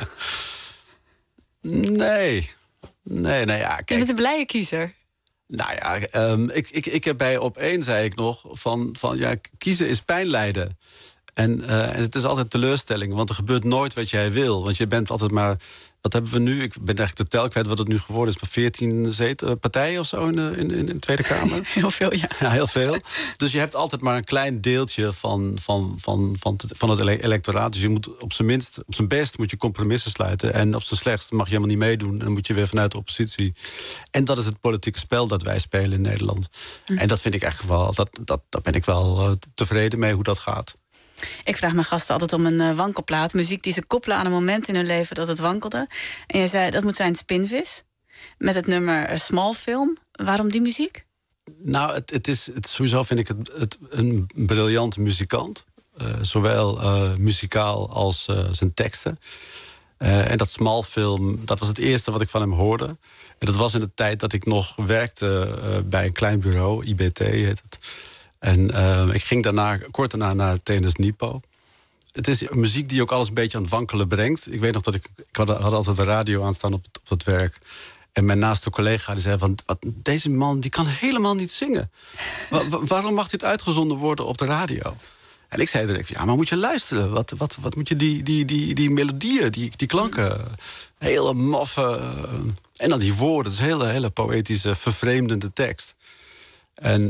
S3: Nee, ja, kijk.
S4: Je bent een blije kiezer.
S3: Nou ja, ik heb bij Op1 zei ik nog van kiezen is pijn lijden. En het is altijd teleurstelling, want er gebeurt nooit wat jij wil. Want je bent altijd maar... Wat hebben we nu? Ik ben eigenlijk de tel kwijt wat het nu geworden is. Maar 14 partijen of zo in de Tweede Kamer.
S4: Heel veel, ja.
S3: Ja, heel veel. Dus je hebt altijd maar een klein deeltje van het electoraat. Dus je moet op zijn best moet je compromissen sluiten. En op zijn slechtst mag je helemaal niet meedoen. Dan moet je weer vanuit de oppositie. En dat is het politieke spel dat wij spelen in Nederland. En dat vind ik echt wel... Daar ben ik wel tevreden mee hoe dat gaat.
S4: Ik vraag mijn gasten altijd om een wankelplaat. Muziek die ze koppelen aan een moment in hun leven dat het wankelde. En jij zei, dat moet zijn Spinvis. Met het nummer Small Film. Waarom die muziek?
S3: Nou, sowieso vind ik het een briljante muzikant. Zowel muzikaal als zijn teksten. En dat Small Film, dat was het eerste wat ik van hem hoorde. En dat was in de tijd dat ik nog werkte bij een klein bureau. IBT heet het. En ik ging kort daarna naar TNS Nipo. Het is muziek die ook alles een beetje aan het wankelen brengt. Ik weet nog dat ik had altijd de radio aanstaan op het werk. En mijn naaste collega die zei van... deze man die kan helemaal niet zingen. Waarom mag dit uitgezonden worden op de radio? En ik zei direct, ja, maar moet je luisteren. Wat moet je die melodieën, die klanken... hele maffe... en dan die woorden, het is een hele poëtische, vervreemdende tekst. En...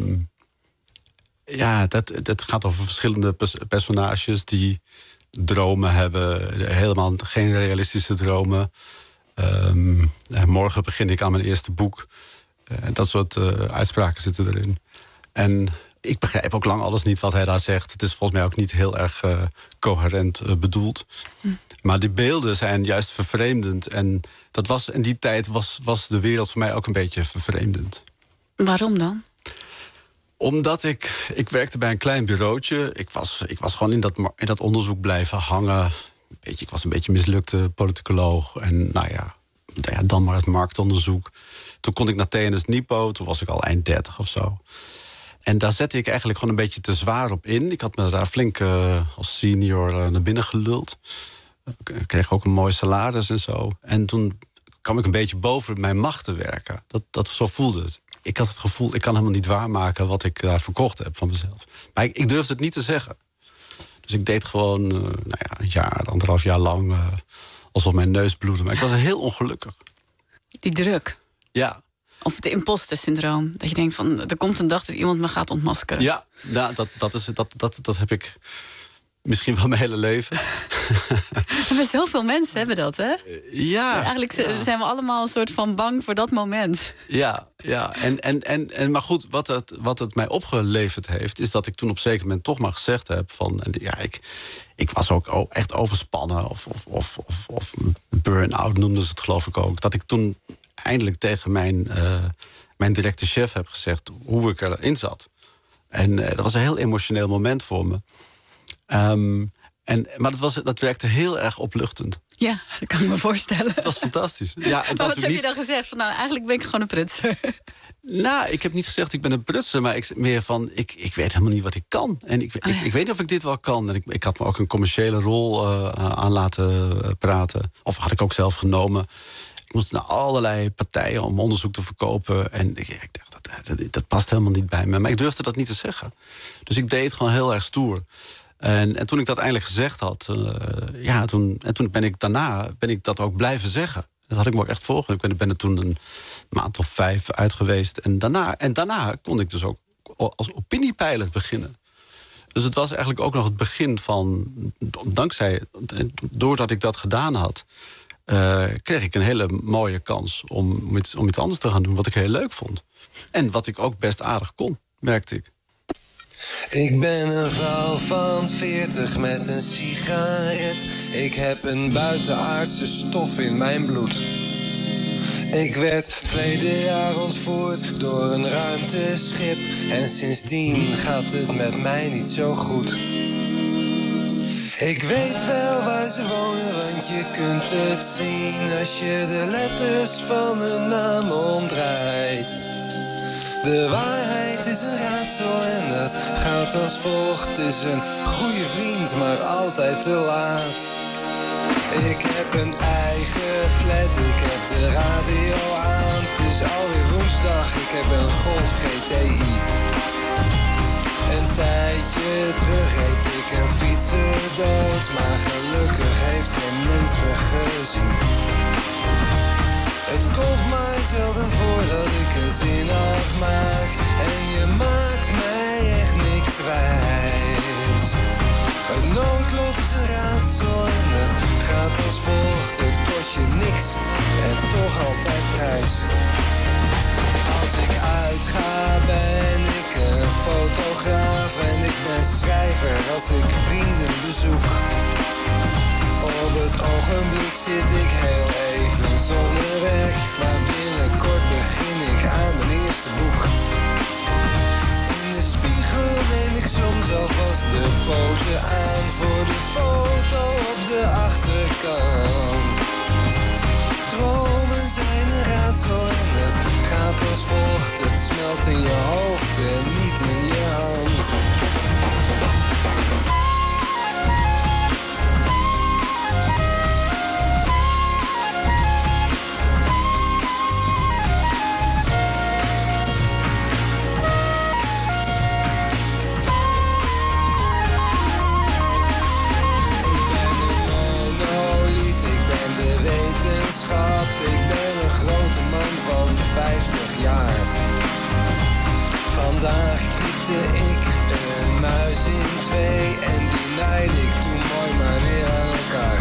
S3: dat gaat over verschillende personages die dromen hebben. Helemaal geen realistische dromen. Morgen begin ik aan mijn eerste boek. Dat soort uitspraken zitten erin. En ik begrijp ook lang alles niet wat hij daar zegt. Het is volgens mij ook niet heel erg coherent bedoeld. Maar die beelden zijn juist vervreemdend. En in die tijd was de wereld voor mij ook een beetje vervreemdend.
S4: Waarom dan?
S3: Omdat ik werkte bij een klein bureautje. Ik was gewoon in dat onderzoek blijven hangen. Ik was een beetje mislukte politicoloog. En dan maar het marktonderzoek. Toen kon ik naar TNS Nipo. Toen was ik al eind 30 of zo. En daar zette ik eigenlijk gewoon een beetje te zwaar op in. Ik had me daar flink als senior naar binnen geluld. Ik kreeg ook een mooi salaris en zo. En toen kwam ik een beetje boven mijn macht te werken. Zo voelde het. Ik had het gevoel, ik kan helemaal niet waarmaken wat ik daar verkocht heb van mezelf. Maar ik durfde het niet te zeggen. Dus ik deed gewoon een jaar, 1,5 jaar lang... alsof mijn neus bloedde. Maar ik was heel ongelukkig.
S4: Die druk?
S3: Ja.
S4: Of het imposter-syndroom. Dat je denkt, van, er komt een dag dat iemand me gaat ontmaskeren.
S3: Ja, dat heb ik... Misschien wel mijn hele leven.
S4: Maar zoveel mensen hebben dat, hè?
S3: Ja.
S4: Eigenlijk zijn we allemaal een soort van bang voor dat moment.
S3: Ja. Maar goed, wat het mij opgeleverd heeft, is dat ik toen op een zeker moment toch maar gezegd heb van, ik was ook echt overspannen of burn-out noemden ze het geloof ik ook. Dat ik toen eindelijk tegen mijn directe chef heb gezegd hoe ik erin zat. En dat was een heel emotioneel moment voor me. Maar dat werkte heel erg opluchtend.
S4: Ja, dat kan ik me voorstellen.
S3: Het was fantastisch. Ja,
S4: maar wat heb je dan gezegd? Van, eigenlijk ben ik gewoon een prutser.
S3: Nou, ik heb niet gezegd ik ben een prutser, maar meer van ik weet helemaal niet wat ik kan. En ik weet niet of ik dit wel kan. En ik had me ook een commerciële rol aan laten praten. Of had ik ook zelf genomen. Ik moest naar allerlei partijen om onderzoek te verkopen. En ik dacht, dat past helemaal niet bij me. Maar ik durfde dat niet te zeggen. Dus ik deed het gewoon heel erg stoer. En toen ik dat eindelijk gezegd had, toen ben ik dat ook blijven zeggen. Dat had ik me ook echt voorgenomen. Ik ben er toen een maand of 5 uit geweest. En daarna kon ik dus ook als opiniepeiler beginnen. Dus het was eigenlijk ook nog het begin van, doordat ik dat gedaan had, kreeg ik een hele mooie kans om iets anders te gaan doen wat ik heel leuk vond. En wat ik ook best aardig kon, merkte ik.
S10: Ik ben een vrouw van 40 met een sigaret. Ik heb een buitenaardse stof in mijn bloed. Ik werd verleden jaar ontvoerd door een ruimteschip. En sindsdien gaat het met mij niet zo goed. Ik weet wel waar ze wonen, want je kunt het zien als je de letters van hun naam omdraait. De waarheid is een raadsel en dat gaat als volgt. Het is een goede vriend, maar altijd te laat. Ik heb een eigen flat, ik heb de radio aan. Het is alweer woensdag, ik heb een Golf GTI. Een tijdje terug reed ik een fietser dood, maar gelukkig heeft geen mens me gezien. Het komt maar zelden voor dat ik een zin afmaak. En je maakt mij echt niks wijs. Het noodlot is een raadsel en het gaat als volgt. Het kost je niks en toch altijd prijs. Als ik uitga ben ik een fotograaf. En ik ben schrijver als ik vrienden bezoek. Op het ogenblik zit ik heel even zonder werk. Maar binnenkort begin ik aan mijn eerste boek. In de spiegel neem ik soms alvast de pose aan voor de foto op de achterkant. Dromen zijn een raadsel en het gaat als volgt. Het smelt in je hoofd en niet in je hand. Ik ben een grote man van 50 jaar. Vandaag knipte ik een muis in 2 en die naaide ik toen mooi maar weer aan elkaar.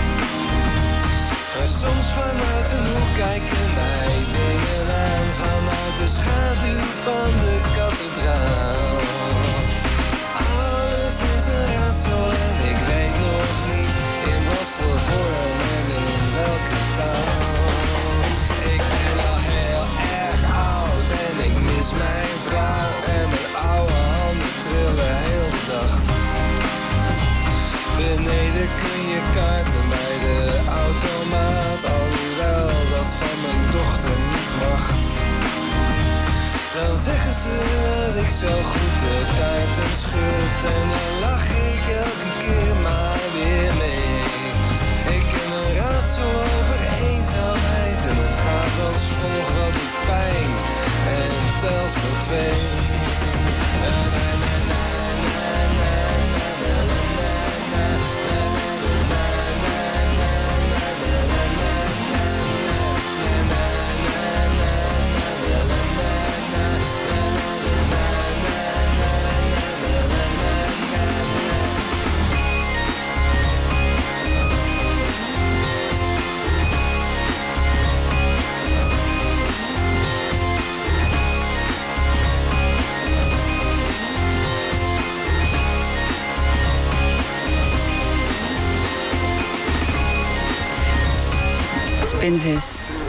S10: En soms vanuit een hoek kijken mij dingen aan, vanuit de schaduw van de kathedraal. Alles is een raadsel en ik weet nog niet in wat voor vorm en in welke taal. Ik ben al heel erg oud en ik mis mijn vrouw en mijn oude handen trillen heel de dag. Beneden kun je kaarten bij de automaat, alhoewel dat van mijn dochter niet mag. Dan zeggen ze dat ik zo goed de kaarten schud en dan lach ik elke keer maar weer mee. Ik ken een raadsel over eenzaamheid en het gaat als volgt: wat doet pijn en telt voor 2.
S4: Spinvis.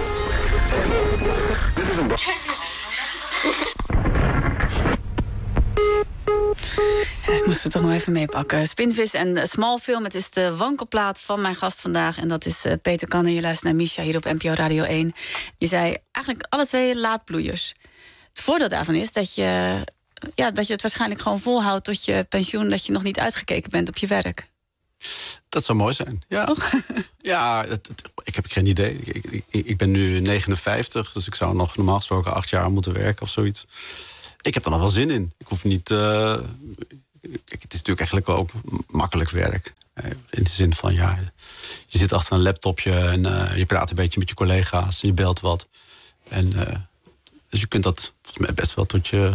S4: Ik moest het toch nog even meepakken. Spinvis en Smallfilm. Het is de wankelplaat van mijn gast vandaag. En dat is Peter Kanne. Je luistert naar Misha hier op NPO Radio 1. Je zei eigenlijk alle twee laatbloeiers. Het voordeel daarvan is dat je het waarschijnlijk gewoon volhoudt tot je pensioen, dat je nog niet uitgekeken bent op je werk.
S3: Dat zou mooi zijn, ja.
S4: Toch?
S3: Ja, ik heb geen idee. Ik ben nu 59, dus ik zou nog normaal gesproken 8 jaar moeten werken of zoiets. Ik heb er nog wel zin in. Ik hoef niet... het is natuurlijk eigenlijk ook makkelijk werk. In de zin van, ja, je zit achter een laptopje en je praat een beetje met je collega's en je belt wat. En dus je kunt dat volgens mij best wel tot je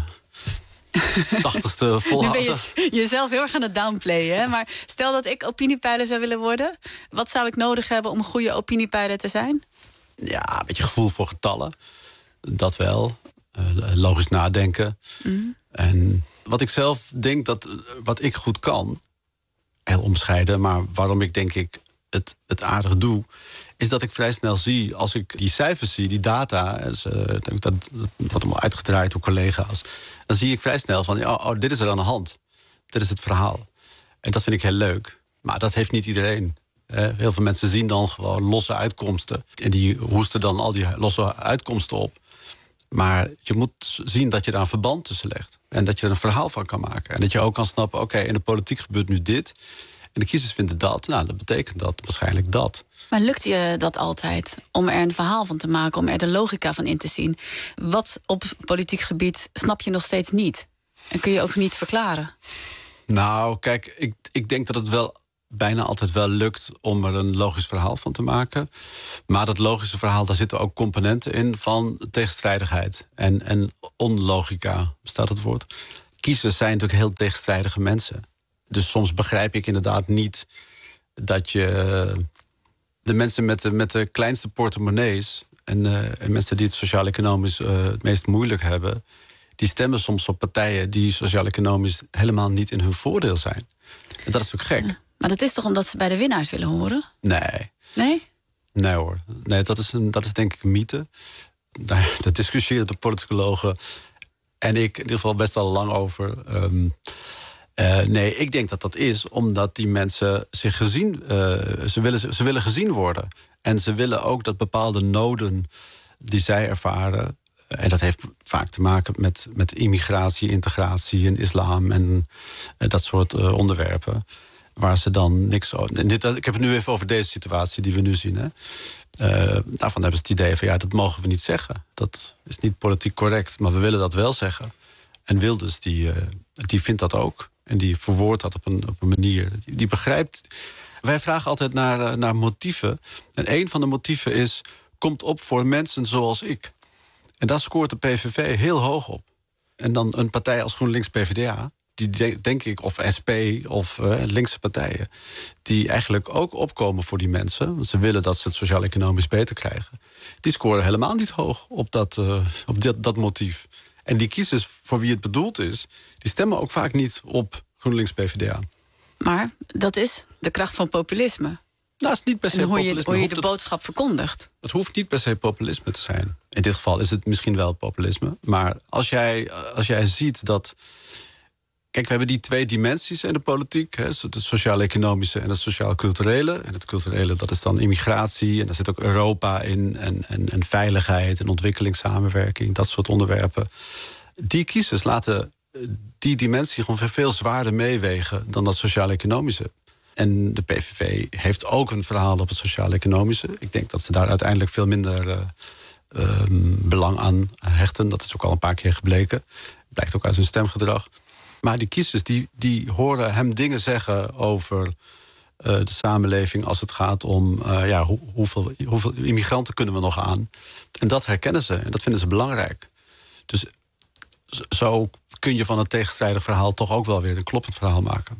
S3: 80ste volhouden.
S4: Nu ben je jezelf heel erg aan het downplayen, hè? Maar stel dat ik opiniepeiler zou willen worden. Wat zou ik nodig hebben om een goede opiniepeiler te zijn?
S3: Ja, een beetje gevoel voor getallen. Dat wel. Logisch nadenken. Mm. En wat ik zelf denk dat wat ik goed kan, heel onbescheiden, maar waarom ik denk ik het aardig doe, is dat ik vrij snel zie, als ik die cijfers zie, die data, dat wordt allemaal uitgedraaid door collega's, dan zie ik vrij snel van, dit is er aan de hand. Dit is het verhaal. En dat vind ik heel leuk. Maar dat heeft niet iedereen. Heel veel mensen zien dan gewoon losse uitkomsten. En die hoesten dan al die losse uitkomsten op. Maar je moet zien dat je daar een verband tussen legt. En dat je er een verhaal van kan maken. En dat je ook kan snappen, oké, in de politiek gebeurt nu dit. En de kiezers vinden dat. Nou, dat betekent dat waarschijnlijk dat.
S4: Maar lukt je dat altijd om er een verhaal van te maken, om er de logica van in te zien? Wat op politiek gebied snap je nog steeds niet? En kun je ook niet verklaren?
S3: Nou, kijk, ik denk dat het wel bijna altijd wel lukt om er een logisch verhaal van te maken. Maar dat logische verhaal, daar zitten ook componenten in van tegenstrijdigheid. En onlogica, bestaat het woord. Kiezers zijn natuurlijk heel tegenstrijdige mensen. Dus soms begrijp ik inderdaad niet dat je de mensen met de kleinste portemonnees en mensen die het sociaal-economisch het meest moeilijk hebben, die stemmen soms op partijen die sociaal-economisch helemaal niet in hun voordeel zijn. En dat is natuurlijk gek.
S4: Ja. Maar dat is toch omdat ze bij de winnaars willen horen?
S3: Nee.
S4: Nee?
S3: Nee hoor. Nee, dat is denk ik een mythe. Daar discussiëren de politicologen en ik in ieder geval best al lang over. Nee, ik denk dat dat is omdat die mensen zich gezien, ze willen gezien worden. En ze willen ook dat bepaalde noden die zij ervaren, en dat heeft vaak te maken met immigratie, integratie en islam en dat soort onderwerpen, waar ze dan niks over. Ik heb het nu even over deze situatie die we nu zien. Hè. Daarvan hebben ze het idee van, ja, dat mogen we niet zeggen. Dat is niet politiek correct, maar we willen dat wel zeggen. En Wilders, die vindt dat ook. En die verwoordt dat op een manier. Die begrijpt. Wij vragen altijd naar motieven. En een van de motieven is, komt op voor mensen zoals ik. En daar scoort de PVV heel hoog op. En dan een partij als GroenLinks PvdA, die denk ik, of SP of linkse partijen, die eigenlijk ook opkomen voor die mensen, want ze willen dat ze het sociaal-economisch beter krijgen, die scoren helemaal niet hoog op dat motief. En die kiezers voor wie het bedoeld is, die stemmen ook vaak niet op GroenLinks PvdA.
S4: Maar dat is de kracht van populisme.
S3: Nou, is niet per se populisme.
S4: Hoor je de boodschap verkondigt.
S3: Het hoeft niet per se populisme te zijn. In dit geval is het misschien wel populisme. Maar als jij ziet dat, kijk, we hebben die twee dimensies in de politiek. Hè, het sociaal-economische en het sociaal-culturele. En het culturele, dat is dan immigratie. En daar zit ook Europa in. En veiligheid en ontwikkelingssamenwerking. Dat soort onderwerpen. Die kiezers laten die dimensie gewoon veel zwaarder meewegen dan dat sociaal-economische. En de PVV heeft ook een verhaal op het sociaal-economische. Ik denk dat ze daar uiteindelijk veel minder belang aan hechten. Dat is ook al een paar keer gebleken. Blijkt ook uit hun stemgedrag. Maar die kiezers die horen hem dingen zeggen over de samenleving als het gaat om hoeveel immigranten kunnen we nog aan. En dat herkennen ze en dat vinden ze belangrijk. Dus zo kun je van een tegenstrijdig verhaal toch ook wel weer een kloppend verhaal maken.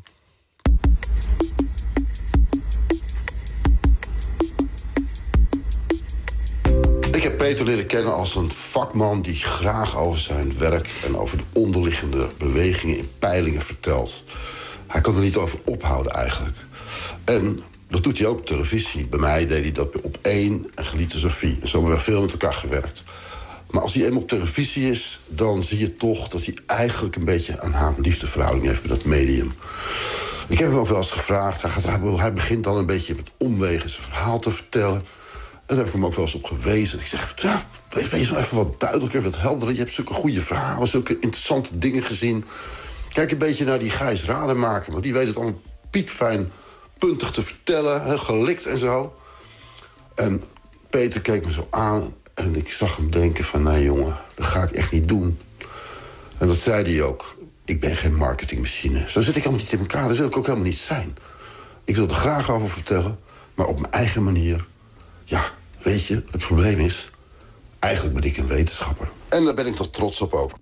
S11: Ik heb Peter leren kennen als een vakman die graag over zijn werk en over de onderliggende bewegingen in peilingen vertelt. Hij kan er niet over ophouden eigenlijk. En Dat doet hij ook op televisie. Bij mij deed hij dat op 1 en Geliefde Sophie. En zo hebben we veel met elkaar gewerkt. Maar als hij eenmaal op televisie is, dan zie je toch dat hij eigenlijk een beetje een haat-liefdeverhouding heeft met dat medium. Ik heb hem ook wel eens gevraagd. Hij begint dan een beetje met omwegen zijn verhaal te vertellen. En daar heb ik hem ook wel eens op gewezen. Ik zeg, ja, wees nou even wat duidelijker, wat helderder. Je hebt zulke goede verhalen, zulke interessante dingen gezien. Kijk een beetje naar die Gijs Rademaker. Maar die weet het allemaal piekfijn, puntig te vertellen. Heel gelikt en zo. En Peter keek me zo aan. En ik zag hem denken van, nee jongen, dat ga ik echt niet doen. En dat zei hij ook. Ik ben geen marketingmachine. Zo zit ik helemaal niet in elkaar. Dat wil ik ook helemaal niet zijn. Ik wil er graag over vertellen, maar op mijn eigen manier. Ja, weet je, het probleem is, eigenlijk ben ik een wetenschapper. En daar ben ik nog trots op ook.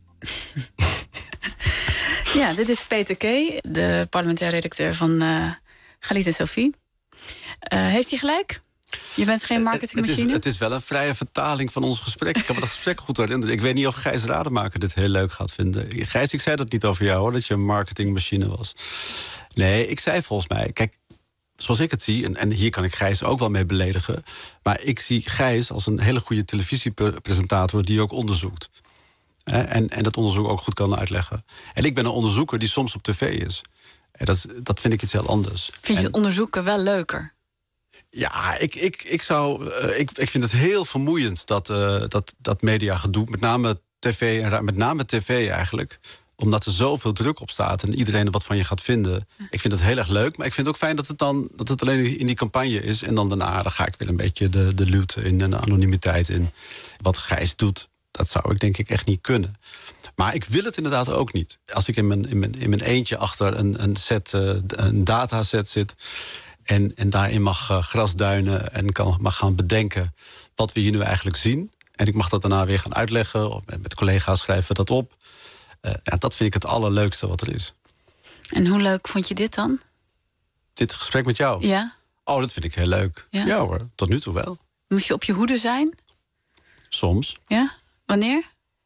S4: Ja, dit is Peter K., de parlementair redacteur van Geliefde Sophie. Heeft hij gelijk? Je bent geen marketingmachine?
S3: Het is wel een vrije vertaling van ons gesprek. Ik heb het gesprek goed herinnerd. Ik weet niet of Gijs Rademaker dit heel leuk gaat vinden. Gijs, ik zei dat niet over jou, hoor, dat je een marketingmachine was. Nee, ik zei volgens mij, kijk, zoals ik het zie, en hier kan ik Gijs ook wel mee beledigen, maar ik zie Gijs als een hele goede televisiepresentator die ook onderzoekt. En dat onderzoek ook goed kan uitleggen. En ik ben een onderzoeker die soms op tv is. En dat vind ik iets heel anders.
S4: Vind je het onderzoeken wel leuker?
S3: Ja, ik vind het heel vermoeiend dat mediagedoe, met name tv en met name tv eigenlijk, omdat er zoveel druk op staat en iedereen er wat van je gaat vinden. Ik vind het heel erg leuk, maar ik vind het ook fijn dat het alleen in die campagne is. En dan daarna ga ik weer een beetje de luwte in en de anonimiteit in. Wat Gijs doet, dat zou ik denk ik echt niet kunnen. Maar ik wil het inderdaad ook niet. Als ik in mijn eentje achter een dataset zit en daarin mag grasduinen en mag gaan bedenken wat we hier nu eigenlijk zien. En ik mag dat daarna weer gaan uitleggen, of met collega's schrijven we dat op. Dat vind ik het allerleukste wat er is.
S4: En hoe leuk vond je dit dan?
S3: Dit gesprek met jou?
S4: Ja.
S3: Oh, dat vind ik heel leuk. Ja hoor, tot nu toe wel.
S4: Moest je op je hoede zijn?
S3: Soms.
S4: Ja? Wanneer?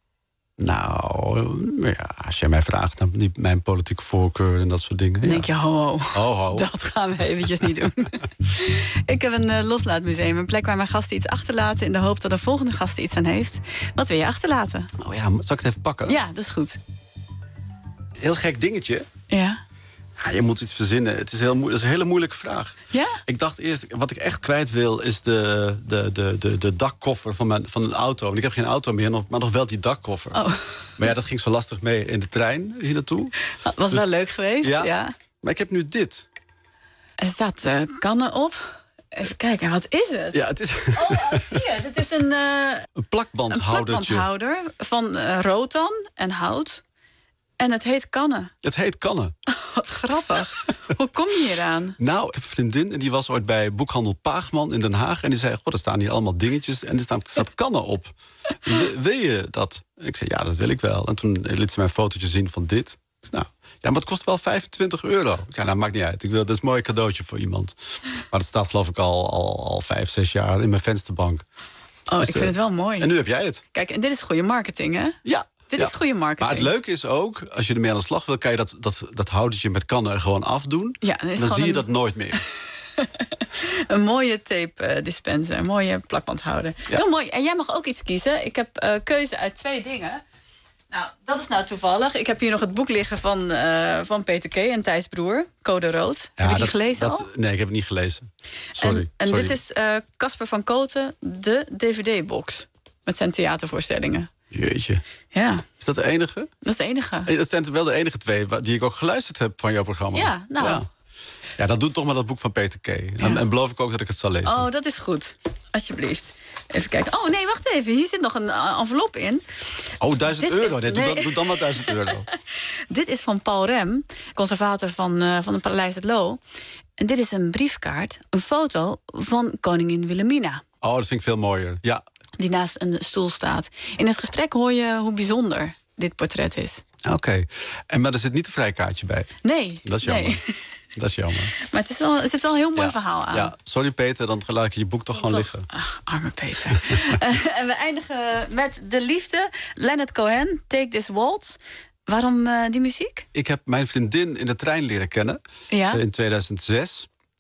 S3: Nou, ja, als jij mij vraagt naar mijn politieke voorkeur en dat soort dingen.
S4: Dan denk je, ho.
S3: Ho.
S4: Dat gaan we eventjes niet doen. Ik heb een loslaatmuseum, een plek waar mijn gasten iets achterlaten in de hoop dat de volgende gast iets aan heeft. Wat wil je achterlaten?
S3: Oh ja, zal ik het even pakken?
S4: Ja, dat is goed.
S3: Heel gek dingetje.
S4: Ja.
S3: Ja, je moet iets verzinnen. Het is dat is een hele moeilijke vraag.
S4: Ja?
S3: Ik dacht eerst, wat ik echt kwijt wil, is de dakkoffer van een auto. En ik heb geen auto meer, maar nog wel die dakkoffer.
S4: Oh.
S3: Maar ja, dat ging zo lastig mee in de trein hier naartoe.
S4: Was wel leuk geweest, ja.
S3: Maar ik heb nu dit.
S4: Er staat kannen op. Even kijken, wat is het?
S3: Ja, het is...
S4: Oh, ik zie het. Het is een
S3: plakbandhoudertje.
S4: Een plakbandhouder van rotan en hout. En het heet kannen.
S3: Het heet kannen.
S4: Wat grappig. Hoe kom je hier aan?
S3: Nou, ik heb een vriendin en die was ooit bij boekhandel Paagman in Den Haag. En die zei, er staan hier allemaal dingetjes en er staat kannen op. Wil je dat? Ik zei, ja, dat wil ik wel. En toen liet ze mij een fotootje zien van dit. Ik zei, nou, ja, maar het kost wel €25. Ja, nou, maakt niet uit. Dat is een mooi cadeautje voor iemand. Maar dat staat geloof ik al 5, 6 jaar in mijn vensterbank.
S4: Oh, dus, ik vind het wel mooi.
S3: En nu heb jij het.
S4: Kijk, en dit is goede marketing, hè?
S3: Ja.
S4: Dit is goede marketing.
S3: Maar het leuke is ook, als je ermee aan de slag wil, kan je dat houdertje met kannen er gewoon afdoen.
S4: Ja,
S3: dan zie je dat nooit meer.
S4: Een mooie tape dispenser, een mooie plakbandhouder. Ja. Heel mooi. En jij mag ook iets kiezen. Ik heb keuze uit 2 dingen. Nou, dat is nou toevallig. Ik heb hier nog het boek liggen van Peter K. en Thijs Broer, Code Rood. Heb je die gelezen al?
S3: Nee, ik heb het niet gelezen. Sorry.
S4: En dit is Casper van Koten, de DVD-box. Met zijn theatervoorstellingen.
S3: Jeetje.
S4: Ja.
S3: Is dat de enige?
S4: Dat is de enige.
S3: Dat zijn wel de enige 2 die ik ook geluisterd heb van jouw programma.
S4: Ja, nou.
S3: Ja, dan doe toch maar dat boek van Peter K. En beloof ik ook dat ik het zal lezen.
S4: Oh, dat is goed. Alsjeblieft. Even kijken. Oh, nee, wacht even. Hier zit nog een envelop in.
S3: Oh, €1000. Doe dan maar €1000.
S4: Dit is van Paul Rem, conservator van het Paleis het Loo. En dit is een briefkaart, een foto van koningin Wilhelmina.
S3: Oh, dat vind ik veel mooier. Ja.
S4: Die naast een stoel staat. In het gesprek hoor je hoe bijzonder dit portret is.
S3: Oké. Maar er zit niet een vrijkaartje bij.
S4: Nee.
S3: Dat is jammer.
S4: Nee.
S3: Dat is jammer.
S4: Maar er zit wel een heel mooi verhaal aan.
S3: Ja, sorry Peter, dan laat ik je boek toch gewoon liggen.
S4: Ach, arme Peter. En we eindigen met De Liefde. Leonard Cohen, Take This Waltz. Waarom die muziek?
S3: Ik heb mijn vriendin in de trein leren kennen in 2006.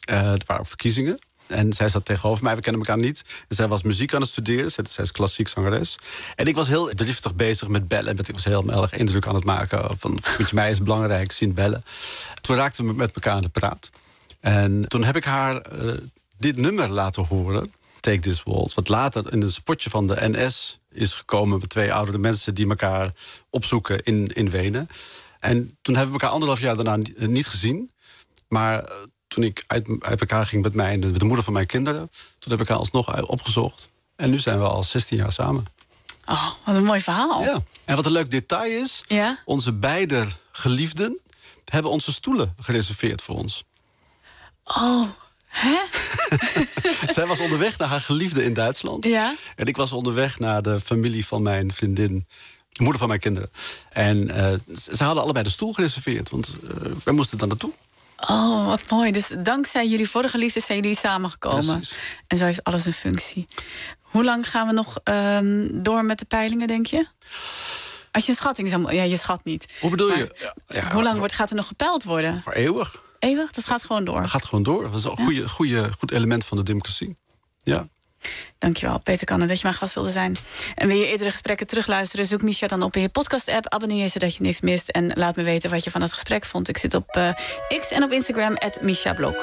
S3: Er waren ook verkiezingen. En zij zat tegenover mij, we kennen elkaar niet. En zij was muziek aan het studeren, zij is klassiek zangeres. En ik was heel driftig bezig met bellen. Ik was heel erg indruk aan het maken van... Vriendje mij is belangrijk, zien bellen. Toen raakten we met elkaar aan de praat. En toen heb ik haar dit nummer laten horen... Take This Waltz, wat later in een spotje van de NS is gekomen... met 2 oudere mensen die elkaar opzoeken in Wenen. En toen hebben we elkaar 1,5 jaar daarna niet gezien. Maar toen ik uit elkaar ging met mij en de moeder van mijn kinderen... toen heb ik haar alsnog opgezocht. En nu zijn we al 16 jaar samen.
S4: Oh, wat een mooi verhaal.
S3: Ja. En wat een leuk detail is...
S4: Ja?
S3: Onze beide geliefden hebben onze stoelen gereserveerd voor ons.
S4: Oh, hè?
S3: Zij was onderweg naar haar geliefde in Duitsland.
S4: Ja?
S3: En ik was onderweg naar de familie van mijn vriendin... de moeder van mijn kinderen. En ze hadden allebei de stoel gereserveerd. Want wij moesten dan naartoe.
S4: Oh, wat mooi. Dus dankzij jullie vorige liefdes zijn jullie samengekomen.
S3: Precies.
S4: En zo heeft alles een functie. Hoe lang gaan we nog door met de peilingen, denk je? Als je een schatting zou... Ja, je schat niet.
S3: Hoe bedoel
S4: maar,
S3: je? Ja,
S4: hoe lang gaat er nog gepeild worden?
S3: Voor eeuwig.
S4: Eeuwig? Dat gaat gewoon door?
S3: Dat gaat gewoon door. Dat is een goed element van de democratie. Ja.
S4: Dankjewel, Peter Kanne, dat je mijn gast wilde zijn. En wil je eerdere gesprekken terugluisteren... zoek Misha dan op in je podcast-app. Abonneer je zodat je niks mist. En laat me weten wat je van het gesprek vond. Ik zit op X en op Instagram @MishaBlog.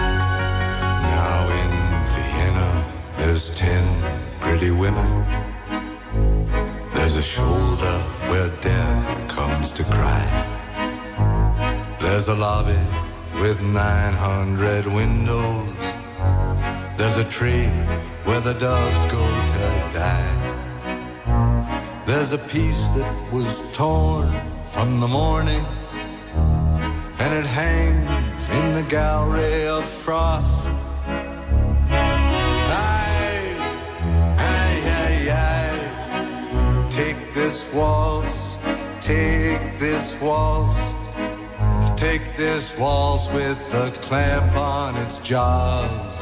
S10: Now in Vienna, there's 10 pretty women. There's a shoulder where death comes to cry. There's a lobby with 900 windows. There's a tree where the doves go to die. There's a piece that was torn from the morning, and it hangs in the gallery of frost. Aye, aye, aye, aye. Take this waltz, take this waltz. Take this waltz with a clamp on its jaws.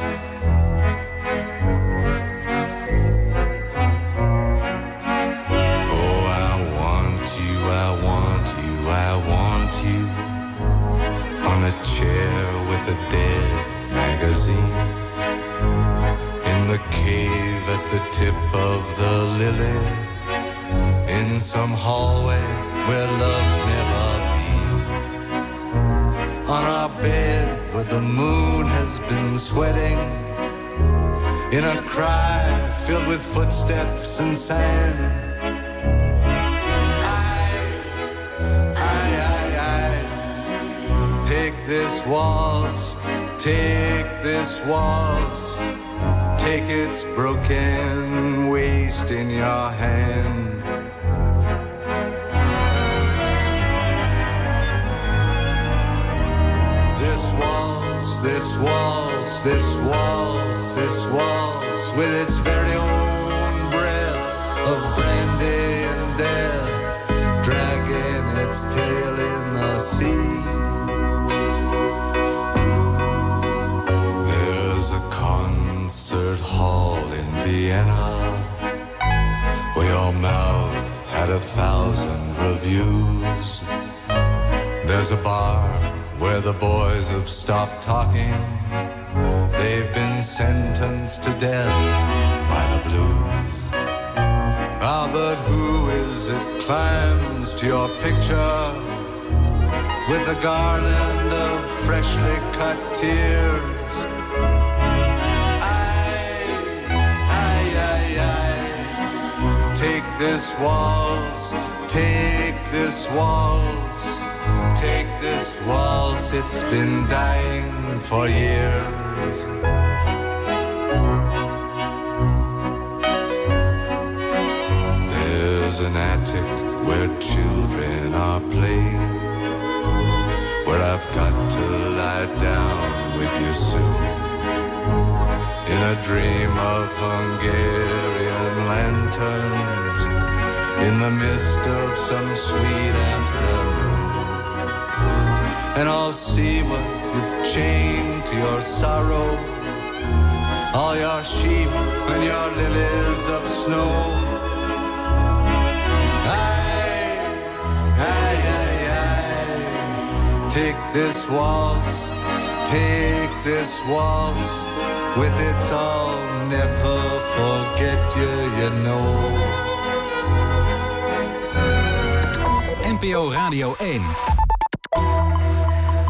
S10: Oh, I want you, I want you, I want you on a chair with a dead magazine in the cave at the tip of the lily, in some hallway where love's never been, on our bed where the moon has been sweating, in a cry filled with footsteps and sand. Take this waltz, take this waltz, take its broken waist in your hand. This waltz, this waltz, this waltz, this waltz, with its very own breath of brandy and death, dragging its tail in the sea. There's a concert hall in Vienna where your mouth had 1,000 reviews. There's a bar where the boys have stopped talking. They've been sentenced to death by the blues. Ah, but who is it climbs to your picture with a garland of freshly cut tears? Aye, take this waltz, take this waltz, take this waltz, it's been dying for years. There's an attic where children are playing, where I've got to lie down with you soon, in a dream of Hungarian lanterns, in the mist of some sweet afternoon. And I'll see what you've chained to your sorrow, all your sheep and your lilies of snow. Aye, aye, aye, aye. Take this waltz, Take this waltz with its I'll never forget you, you know.
S2: NPO Radio 1.